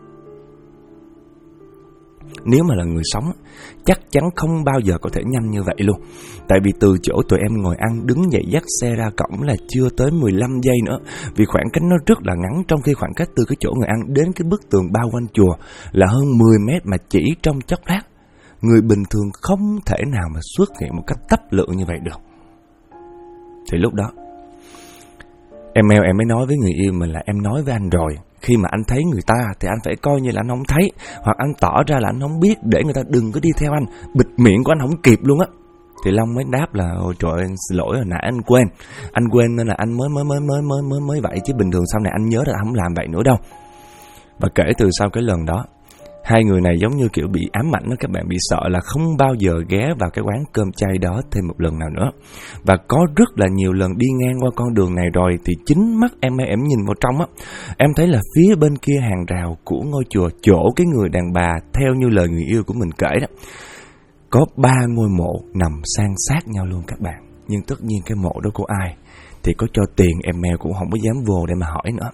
Nếu mà là người sống, chắc chắn không bao giờ có thể nhanh như vậy luôn. Tại vì từ chỗ tụi em ngồi ăn, đứng dậy dắt xe ra cổng là chưa tới 15 giây nữa. Vì khoảng cách nó rất là ngắn, trong khi khoảng cách từ cái chỗ ngồi ăn đến cái bức tường bao quanh chùa là hơn 10 mét, mà chỉ trong chốc lát. Người bình thường không thể nào mà xuất hiện một cách tấp lự như vậy được. Thì lúc đó em mới nói với người yêu mình là: em nói với anh rồi, khi mà anh thấy người ta thì anh phải coi như là anh không thấy, hoặc anh tỏ ra là anh không biết để người ta đừng có đi theo anh, bịt miệng của anh không kịp luôn á. Thì Long mới đáp là: ôi trời ơi, xin lỗi, hồi nãy anh quên nên là anh mới vậy, chứ bình thường sau này anh nhớ là anh không làm vậy nữa đâu. Và kể từ sau cái lần đó, hai người này giống như kiểu bị ám ảnh đó các bạn, bị sợ là không bao giờ ghé vào cái quán cơm chay đó thêm một lần nào nữa. Và có rất là nhiều lần đi ngang qua con đường này rồi thì chính mắt em nhìn vào trong á, em thấy là phía bên kia hàng rào của ngôi chùa, chỗ cái người đàn bà theo như lời người yêu của mình kể đó, có 3 ngôi mộ nằm san sát nhau luôn các bạn. Nhưng tất nhiên cái mộ đó của ai thì có cho tiền em cũng không có dám vô để mà hỏi nữa.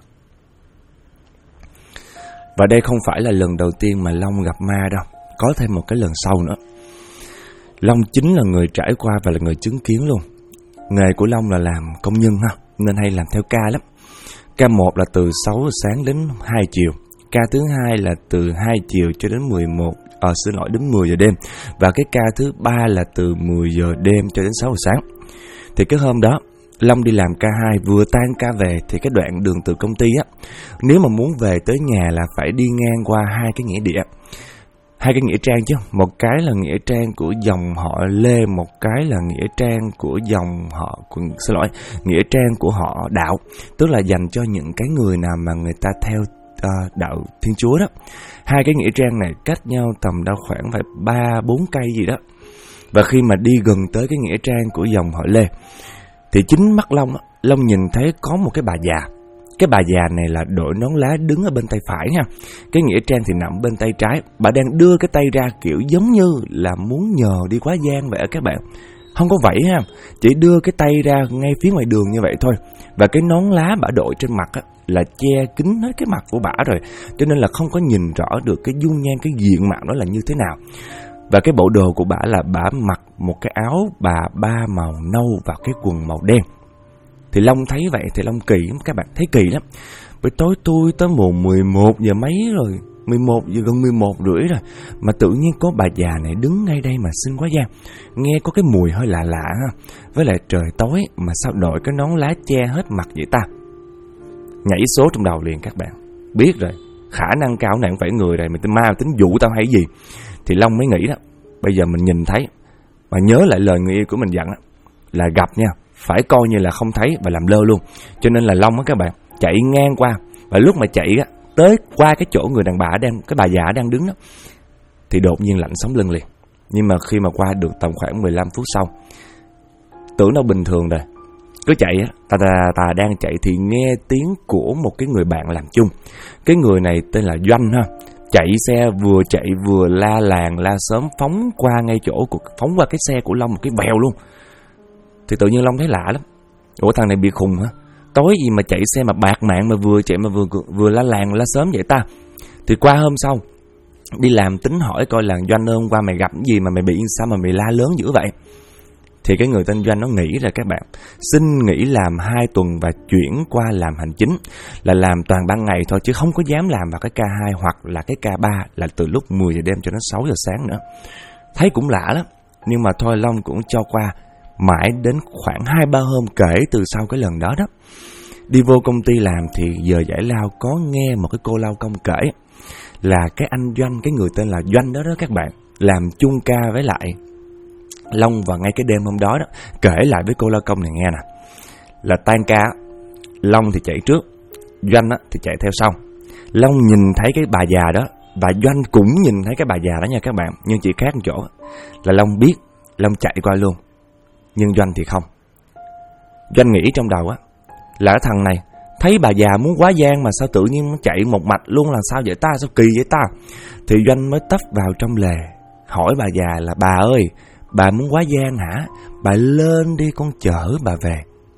Và đây không phải là lần đầu tiên mà Long gặp ma đâu, có thêm một cái lần sau nữa. Long chính là người trải qua và là người chứng kiến luôn. Nghề của Long là làm công nhân ha, nên hay làm theo ca lắm. Ca 1 là từ 6 giờ sáng đến 2 chiều. Ca thứ 2 là từ 2 chiều cho đến 10 giờ đêm. Và cái ca thứ 3 là từ 10 giờ đêm cho đến 6 giờ sáng. Thì cái hôm đó Long đi làm ca 2, vừa tan ca về thì cái đoạn đường từ công ty á, nếu mà muốn về tới nhà là phải đi ngang qua 2 cái nghĩa địa, 2 cái nghĩa trang chứ. Một cái là nghĩa trang của dòng họ Lê, một cái là nghĩa trang của dòng họ, nghĩa trang của họ Đạo, tức là dành cho những cái người nào mà người ta theo đạo Thiên Chúa đó. 2 cái nghĩa trang này cách nhau tầm đâu khoảng phải 3-4 cây gì đó. Và khi mà đi gần tới cái nghĩa trang của dòng họ Lê thì chính mắt Long nhìn thấy có một cái bà già. Cái bà già này là đội nón lá, đứng ở bên tay phải ha. Cái nghĩa trang thì nằm bên tay trái. Bà đang đưa cái tay ra kiểu giống như là muốn nhờ đi quá giang vậy các bạn. Không có vậy ha, chỉ đưa cái tay ra ngay phía ngoài đường như vậy thôi. Và cái nón lá bà đội trên mặt á, là che kín hết cái mặt của bà rồi, cho nên là không có nhìn rõ được cái dung nhan, cái diện mạo đó là như thế nào. Và cái bộ đồ của bà là bà mặc một cái áo bà ba màu nâu và cái quần màu đen. Thì Long thấy vậy thì Long kỳ lắm, các bạn thấy kỳ lắm. Bởi tối tôi tới 11 giờ mấy rồi, 11 giờ gần 11 rưỡi rồi, mà tự nhiên có bà già này đứng ngay đây mà xinh quá giang. Nghe có cái mùi hơi lạ lạ ha. Với lại trời tối mà sao đội cái nón lá che hết mặt vậy ta. Nhảy số trong đầu liền các bạn. Biết rồi, khả năng cao này không phải người rồi, mình ma tính dụ tao hay gì. Thì Long mới nghĩ đó, bây giờ mình nhìn thấy và nhớ lại lời người yêu của mình dặn đó, là gặp nha, phải coi như là không thấy và làm lơ luôn. Cho nên là Long á các bạn, chạy ngang qua. Và lúc mà chạy á, tới qua cái chỗ người đàn bà cái bà già đang đứng đó, thì đột nhiên lạnh sống lưng liền. Nhưng mà khi mà qua được tầm khoảng 15 phút sau, tưởng đâu bình thường rồi, cứ chạy á, ta đang chạy thì nghe tiếng của một cái người bạn làm chung. Cái người này tên là Doanh ha. Chạy xe vừa chạy vừa la làng la xóm phóng qua cái xe của Long một cái vèo luôn. Thì tự nhiên Long thấy lạ lắm. Ủa thằng này bị khùng hả? Tối gì mà chạy xe mà bạc mạng mà vừa chạy mà vừa la làng la xóm vậy ta? Thì qua hôm sau đi làm tính hỏi coi là Doanh ơi, hôm qua mày gặp cái gì mà mày bị sao mà mày la lớn dữ vậy? Thì cái người tên Doanh nó nghĩ là các bạn, xin nghỉ làm 2 tuần và chuyển qua làm hành chính, là làm toàn ban ngày thôi chứ không có dám làm vào cái ca 2 hoặc là cái ca 3 là từ lúc 10 giờ đêm cho đến 6 giờ sáng nữa. Thấy cũng lạ lắm, nhưng mà thôi Long cũng cho qua Mãi đến khoảng 2-3 hôm kể từ sau cái lần đó đó. Đi vô công ty làm thì giờ giải lao có nghe một cái cô lao công kể là cái anh Doanh, cái người tên là Doanh đó đó các bạn, làm chung ca với lại Long vào ngay cái đêm hôm đó đó. Kể lại với cô lao công này nghe nè, là tan ca, Long thì chạy trước, Doanh thì chạy theo sau. Long nhìn thấy cái bà già đó và Doanh cũng nhìn thấy cái bà già đó nha các bạn, nhưng chỉ khác một chỗ là Long biết, Long chạy qua luôn, nhưng Doanh thì không. Doanh nghĩ trong đầu là cái thằng này thấy bà già muốn quá giang mà sao tự nhiên nó chạy một mạch luôn, là sao vậy ta, sao kỳ vậy ta. Thì Doanh mới tấp vào trong lề hỏi bà già là: bà ơi, bà muốn quá giang hả? Bà lên đi, con chở bà về.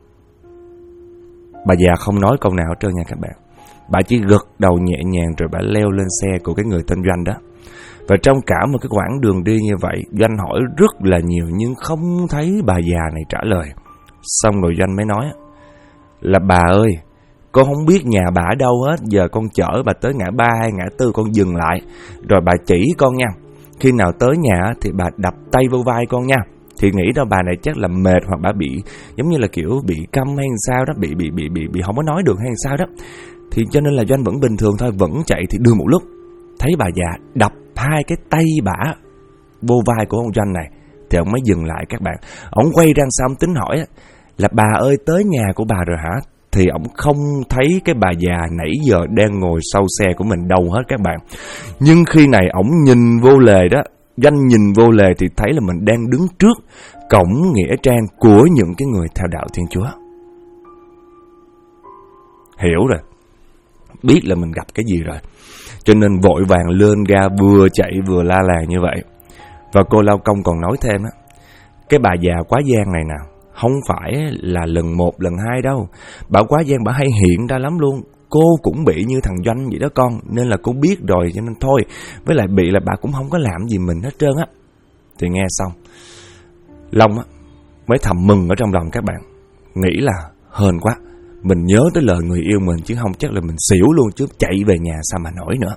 Bà già không nói câu nào hết trơn nha các bạn. Bà chỉ gật đầu nhẹ nhàng rồi bà leo lên xe của cái người tên Doanh đó. Và trong cả một cái quãng đường đi như vậy, Doanh hỏi rất là nhiều nhưng không thấy bà già này trả lời. Xong rồi Doanh mới nói là: bà ơi, con không biết nhà bà ở đâu hết, giờ con chở bà tới ngã 3 hay ngã 4 con dừng lại, rồi bà chỉ con nha. Khi nào tới nhà thì bà đập tay vô vai con nha. Thì nghĩ đâu bà này chắc là mệt hoặc bà bị giống như là kiểu bị câm hay sao đó, bị không có nói được hay sao đó. Thì cho nên là Doanh vẫn bình thường thôi, vẫn chạy. Thì đưa một lúc thấy bà già đập 2 cái tay bả vô vai của ông Doanh này thì ông mới dừng lại các bạn. Ông quay ra sau, ông tính hỏi là: bà ơi, tới nhà của bà rồi hả? Thì ông không thấy cái bà già nãy giờ đang ngồi sau xe của mình đâu hết các bạn. Nhưng khi này ông nhìn vô lề đó, Doanh nhìn vô lề thì thấy là mình đang đứng trước cổng nghĩa trang của những cái người theo đạo Thiên Chúa. Hiểu rồi, biết là mình gặp cái gì rồi, cho nên vội vàng lên ga vừa chạy vừa la làng như vậy. Và cô lao công còn nói thêm cái bà già quá giang này nè, không phải là lần 1, lần 2 đâu. Bà quá giang bà hay hiện ra lắm luôn. Cô cũng bị như thằng Doanh vậy đó con, nên là cô biết rồi cho nên thôi. Với lại bị là bà cũng không có làm gì mình hết trơn á. Thì nghe xong, Long mới thầm mừng ở trong lòng các bạn. Nghĩ là hên quá, mình nhớ tới lời người yêu mình, chứ không chắc là mình xỉu luôn, chứ chạy về nhà sao mà nổi nữa.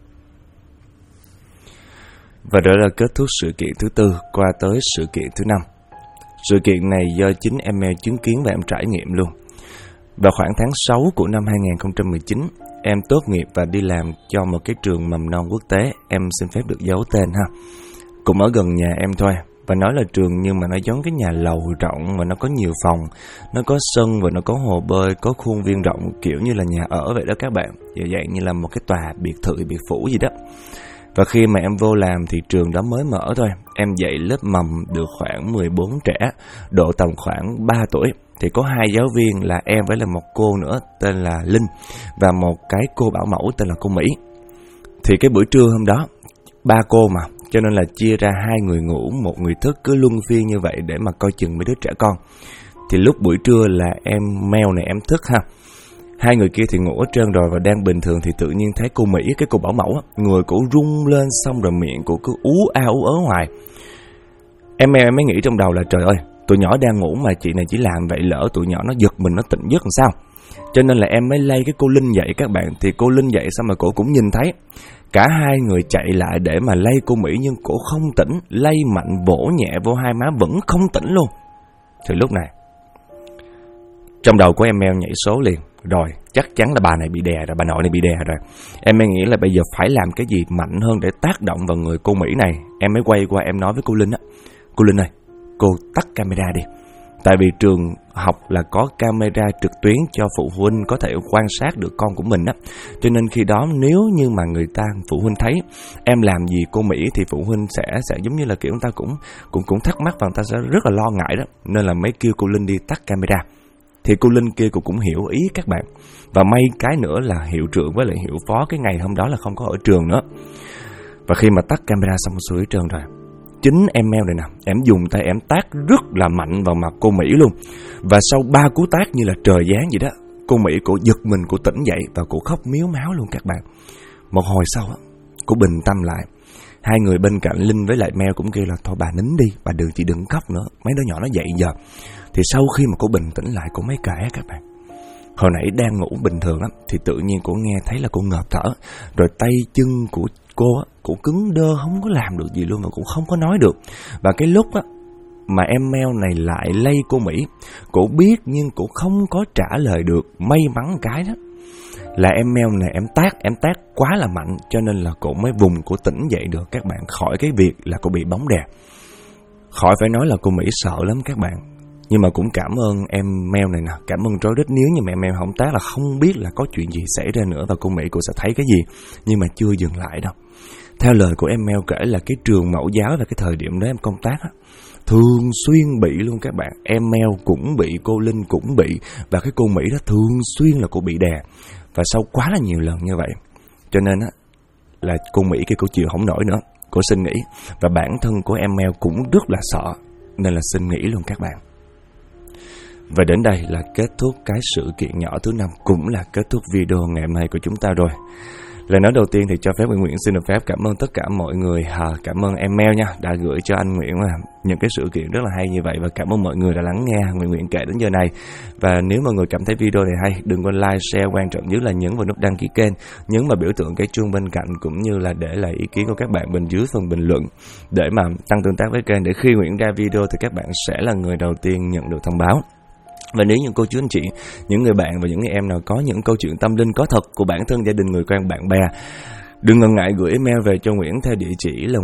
Và đó là kết thúc sự kiện thứ 4, qua tới sự kiện thứ 5. Sự kiện này do chính em chứng kiến và em trải nghiệm luôn. Vào khoảng tháng 6 của năm 2019, em tốt nghiệp và đi làm cho một cái trường mầm non quốc tế. Em xin phép được giấu tên ha. Cũng ở gần nhà em thôi. Và nói là trường nhưng mà nó giống cái nhà lầu rộng và nó có nhiều phòng, nó có sân và nó có hồ bơi, có khuôn viên rộng, kiểu như là nhà ở vậy đó các bạn. Dạng như là một cái tòa biệt thự, biệt phủ gì đó. Và khi mà em vô làm thì trường đó mới mở thôi. Em dạy lớp mầm được khoảng 14 trẻ, độ tầm khoảng 3 tuổi. Thì có 2 giáo viên là em với là một cô nữa tên là Linh, và một cái cô bảo mẫu tên là cô Mỹ. Thì cái buổi trưa hôm đó, 3 cô mà, cho nên là chia ra 2 người ngủ, 1 người thức, cứ luân phiên như vậy để mà coi chừng mấy đứa trẻ con. Thì lúc buổi trưa là em mèo này em thức ha. 2 người kia thì ngủ hết trơn rồi và đang bình thường, thì tự nhiên thấy cô Mỹ, cái cô bảo mẫu người cổ rung lên, xong rồi miệng cổ cứ ú a ú ớ hoài. Em mới nghĩ trong đầu là trời ơi, tụi nhỏ đang ngủ mà chị này chỉ làm vậy, lỡ tụi nhỏ nó giật mình, nó tỉnh giấc làm sao. Cho nên là em mới lay cái cô Linh dậy các bạn. Thì cô Linh dậy xong rồi cổ cũng nhìn thấy. Cả 2 người chạy lại để mà lay cô Mỹ nhưng cổ không tỉnh. Lay mạnh vỗ nhẹ vô hai má vẫn không tỉnh luôn. Thì lúc này trong đầu của em nhảy số liền. Rồi, chắc chắn là bà này bị đè rồi, bà nội này bị đè rồi. Em mới nghĩ là bây giờ phải làm cái gì mạnh hơn để tác động vào người cô Mỹ này. Em mới quay qua em nói với cô Linh cô Linh ơi, cô tắt camera đi. Tại vì trường học là có camera trực tuyến cho phụ huynh có thể quan sát được con của mình á. Cho nên khi đó nếu như mà phụ huynh thấy em làm gì cô Mỹ thì phụ huynh sẽ giống như là kiểu người ta cũng thắc mắc và người ta sẽ rất là lo ngại đó. Nên là mới kêu cô Linh đi tắt camera. Thì cô Linh kia cũng hiểu ý các bạn. Và may cái nữa là hiệu trưởng với lại hiệu phó cái ngày hôm đó là không có ở trường nữa. Và khi mà tắt camera xong xuôi hết trơn rồi, chính em này nè, em dùng tay em tát rất là mạnh vào mặt cô Mỹ luôn. Và sau 3 cú tát như là trời giáng vậy đó, cô Mỹ cổ giật mình, cổ tỉnh dậy và cổ khóc miếu máu luôn các bạn. Một hồi sau cô bình tâm lại. 2 người bên cạnh Linh với lại Mel cũng kêu là thôi bà nín đi, bà đừng khóc nữa, mấy đứa nhỏ nó dậy giờ. Thì sau khi mà cô bình tĩnh lại, cô mới kể các bạn. Hồi nãy đang ngủ bình thường lắm, thì tự nhiên cô nghe thấy là cô ngợp thở. Rồi tay chân của cô cứng đơ, không có làm được gì luôn, mà cũng không có nói được. Và cái lúc mà em mail này lại lay cô Mỹ. Cổ biết nhưng cổ không có trả lời được. May mắn cái đó là em mail này em tác quá là mạnh, cho nên là cổ mới vùng, cổ tỉnh dậy được các bạn, khỏi cái việc là cổ bị bóng đè. Khỏi phải nói là cô Mỹ sợ lắm các bạn. Nhưng mà cũng cảm ơn em mail này nè, cảm ơn Troy Đất. Nếu như mà em mail không tác là không biết là có chuyện gì xảy ra nữa, và cô Mỹ cô sẽ thấy cái gì. Nhưng mà chưa dừng lại đâu. Theo lời của em mail kể là cái trường mẫu giáo và cái thời điểm đó em công tác á, thường xuyên bị luôn các bạn. Em mail cũng bị, cô Linh cũng bị, và cái cô Mỹ đó thường xuyên là cô bị đè. Và sau quá là nhiều lần như vậy, cho nên á là cô Mỹ kia cô chịu không nổi nữa, cô xin nghỉ. Và bản thân của em mail cũng rất là sợ, nên là xin nghỉ luôn các bạn. Và đến đây là kết thúc cái sự kiện nhỏ thứ 5, cũng là kết thúc video ngày hôm nay của chúng ta rồi. Lời nói đầu tiên thì cho phép Nguyễn xin được phép cảm ơn tất cả mọi người, cảm ơn em mail nha, đã gửi cho anh Nguyễn là những cái sự kiện rất là hay như vậy, và cảm ơn mọi người đã lắng nghe Nguyễn kể đến giờ này. Và nếu mọi người cảm thấy video này hay, đừng quên like, share, quan trọng nhất là nhấn vào nút đăng ký kênh, nhấn vào biểu tượng cái chuông bên cạnh, cũng như là để lại ý kiến của các bạn bên dưới phần bình luận để mà tăng tương tác với kênh, để khi Nguyễn ra video thì các bạn sẽ là người đầu tiên nhận được thông báo. Và nếu những cô chú anh chị, những người bạn và những người em nào có những câu chuyện tâm linh có thật của bản thân, gia đình, người quen, bạn bè, đừng ngần ngại gửi email về cho Nguyễn theo địa chỉ là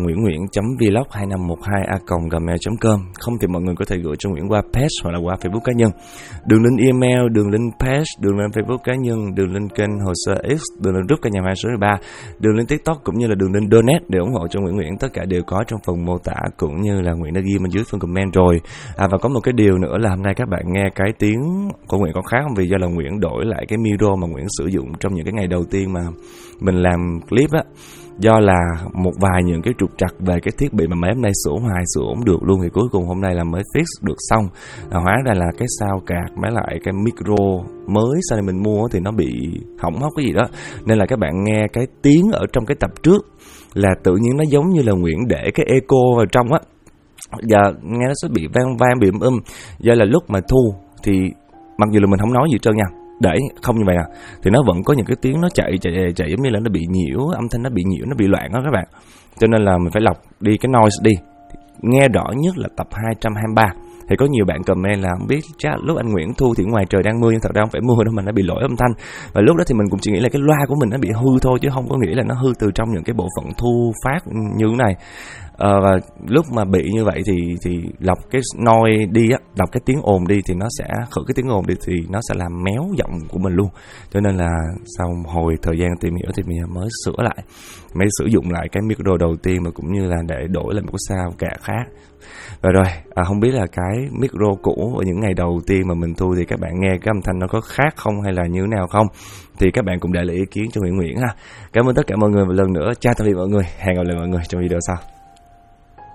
nguyễn.vlog2512a@gmail.com. Không thì mọi người có thể gửi cho Nguyễn qua page hoặc là qua Facebook cá nhân. Đường link email, đường link page, đường link Facebook cá nhân, đường link kênh Hồ Sơ X, đường link group Cả Nhà Mai số 13, đường link TikTok cũng như là đường link donate để ủng hộ cho Nguyễn. Tất cả đều có trong phần mô tả, cũng như là Nguyễn đã ghi bên dưới phần comment rồi. Và có một cái điều nữa là hôm nay các bạn nghe cái tiếng của Nguyễn có khác không? Vì do là Nguyễn đổi lại cái micro mà Nguyễn sử dụng trong những cái ngày đầu tiên mà mình làm clip á, do là một vài những cái trục trặc về cái thiết bị mà mấy hôm nay sửa hoài sửa không được luôn, thì cuối cùng hôm nay là mới fix được xong. Hóa ra là cái sao card mấy lại cái micro mới sau này mình mua thì nó bị hỏng hóc cái gì đó, nên là các bạn nghe cái tiếng ở trong cái tập trước là tự nhiên nó giống như là Nguyễn để cái echo vào trong á, giờ nghe nó sẽ bị vang vang, bị do là lúc mà thu thì mặc dù là mình không nói gì hết trơn nha, để không như vậy nè thì nó vẫn có những cái tiếng nó chạy giống như là nó bị nhiễu, âm thanh nó bị nhiễu, nó bị loạn đó các bạn. Cho nên là mình phải lọc đi cái noise đi. Nghe rõ nhất là tập 223. Thì có nhiều bạn comment là không biết chắc lúc anh Nguyễn thu thì ngoài trời đang mưa, nhưng thật ra không phải mưa đâu mà nó bị lỗi âm thanh. Và lúc đó thì mình cũng chỉ nghĩ là cái loa của mình nó bị hư thôi, chứ không có nghĩ là nó hư từ trong những cái bộ phận thu phát như thế này. Và lúc mà bị như vậy thì lọc cái noise đi á, lọc cái tiếng ồn đi thì nó sẽ khử cái tiếng ồn đi, thì nó sẽ làm méo giọng của mình luôn. Cho nên là sau hồi thời gian tìm hiểu thì mình mới sửa lại, mới sử dụng lại cái micro đầu tiên, mà cũng như là để đổi lại một cái sound cả khác. Và rồi, không biết là cái micro cũ ở những ngày đầu tiên mà mình thu thì các bạn nghe cái âm thanh nó có khác không hay là như thế nào không, thì các bạn cũng để lại ý kiến cho Nguyễn ha. Cảm ơn tất cả mọi người một lần nữa. Chào tạm biệt mọi người, hẹn gặp lại mọi người trong video sau.